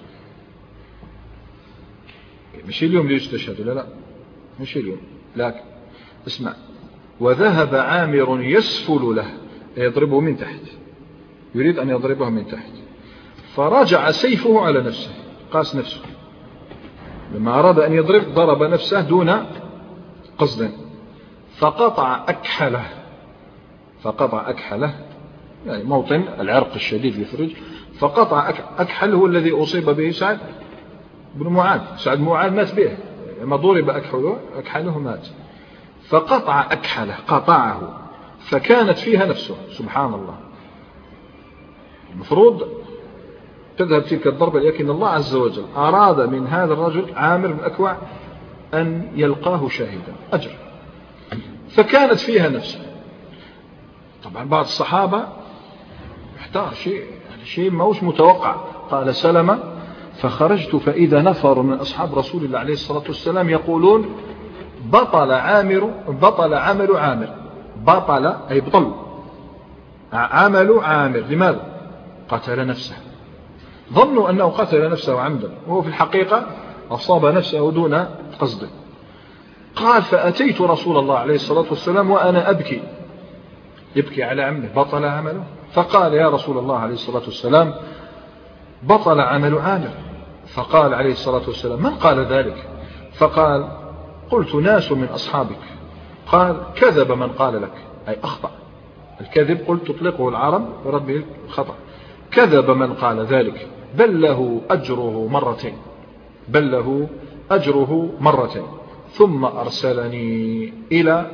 مش اليوم اللي يستشهد، لا لا مش اليوم، لكن اسمع: وذهب عامر يسفل له، يضربه من تحت، يريد أن يضربه من تحت، فرجع سيفه على نفسه، قاس نفسه، لما أراد أن يضرب ضرب نفسه دون قصد، فقطع أكحله، فقطع أكحله يعني موطن العرق الشديد في الرجل، فقطع أكحله هو الذي أصيب به سعد بن معاذ. سعد بن معاذ مات به لما ضرب أكحله، أكحله مات، فقطع أكحله، قطعه، فكانت فيها نفسه. سبحان الله، المفروض تذهب تلك الضربة، لكن الله عز وجل أراد من هذا الرجل عامر بن الأكوع أن يلقاه شاهدا أجر، فكانت فيها نفسه. طبعا بعض الصحابة احتار، شيء يعني شيء ما هوش متوقع. قال سلمة: فخرجت فإذا نفر من أصحاب رسول الله عليه الصلاة والسلام يقولون: بطل عامر، بطل عمل عامر. بطل أي بطل، عمل عامر. لماذا؟ قتل نفسه، ظنوا أنه قتل نفسه عمدا، وهو في الحقيقة أصاب نفسه دون قصده. قال فأتيت رسول الله عليه الصلاة والسلام وأنا أبكي، يبكي على عمه بطل عمله. فقال يا رسول الله عليه الصلاة والسلام بطل عمل عامر. فقال عليه الصلاة والسلام من قال ذلك؟ فقال قلت ناس من أصحابك. قال كذب من قال لك، أي أخطأ. الكذب قلت تطلقه العرب ورد به الخطأ. كذب من قال ذلك، بل له أجره مرتين، بل له أجره مرتين. ثم أرسلني إلى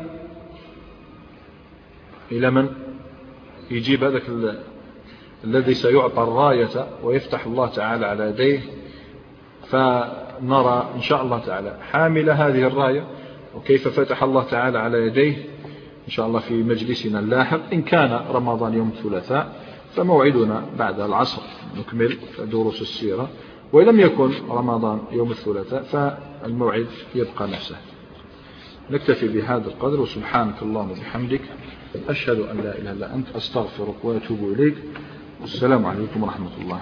إلى من يجيب هذاك الذي سيعطى الراية ويفتح الله تعالى على يديه، فنرى إن شاء الله تعالى حامل هذه الراية وكيف فتح الله تعالى على يديه إن شاء الله في مجلسنا اللاحق. إن كان رمضان يوم الثلاثاء فموعدنا بعد العصر نكمل دروس السيرة، وإن لم يكن رمضان يوم الثلاثاء فالموعد يبقى نفسه. نكتفي بهذا القدر، وسبحانك اللهم وبحمدك أشهد أن لا إله إلا أنت أستغفرك وأتوب إليك. والسلام عليكم ورحمة الله.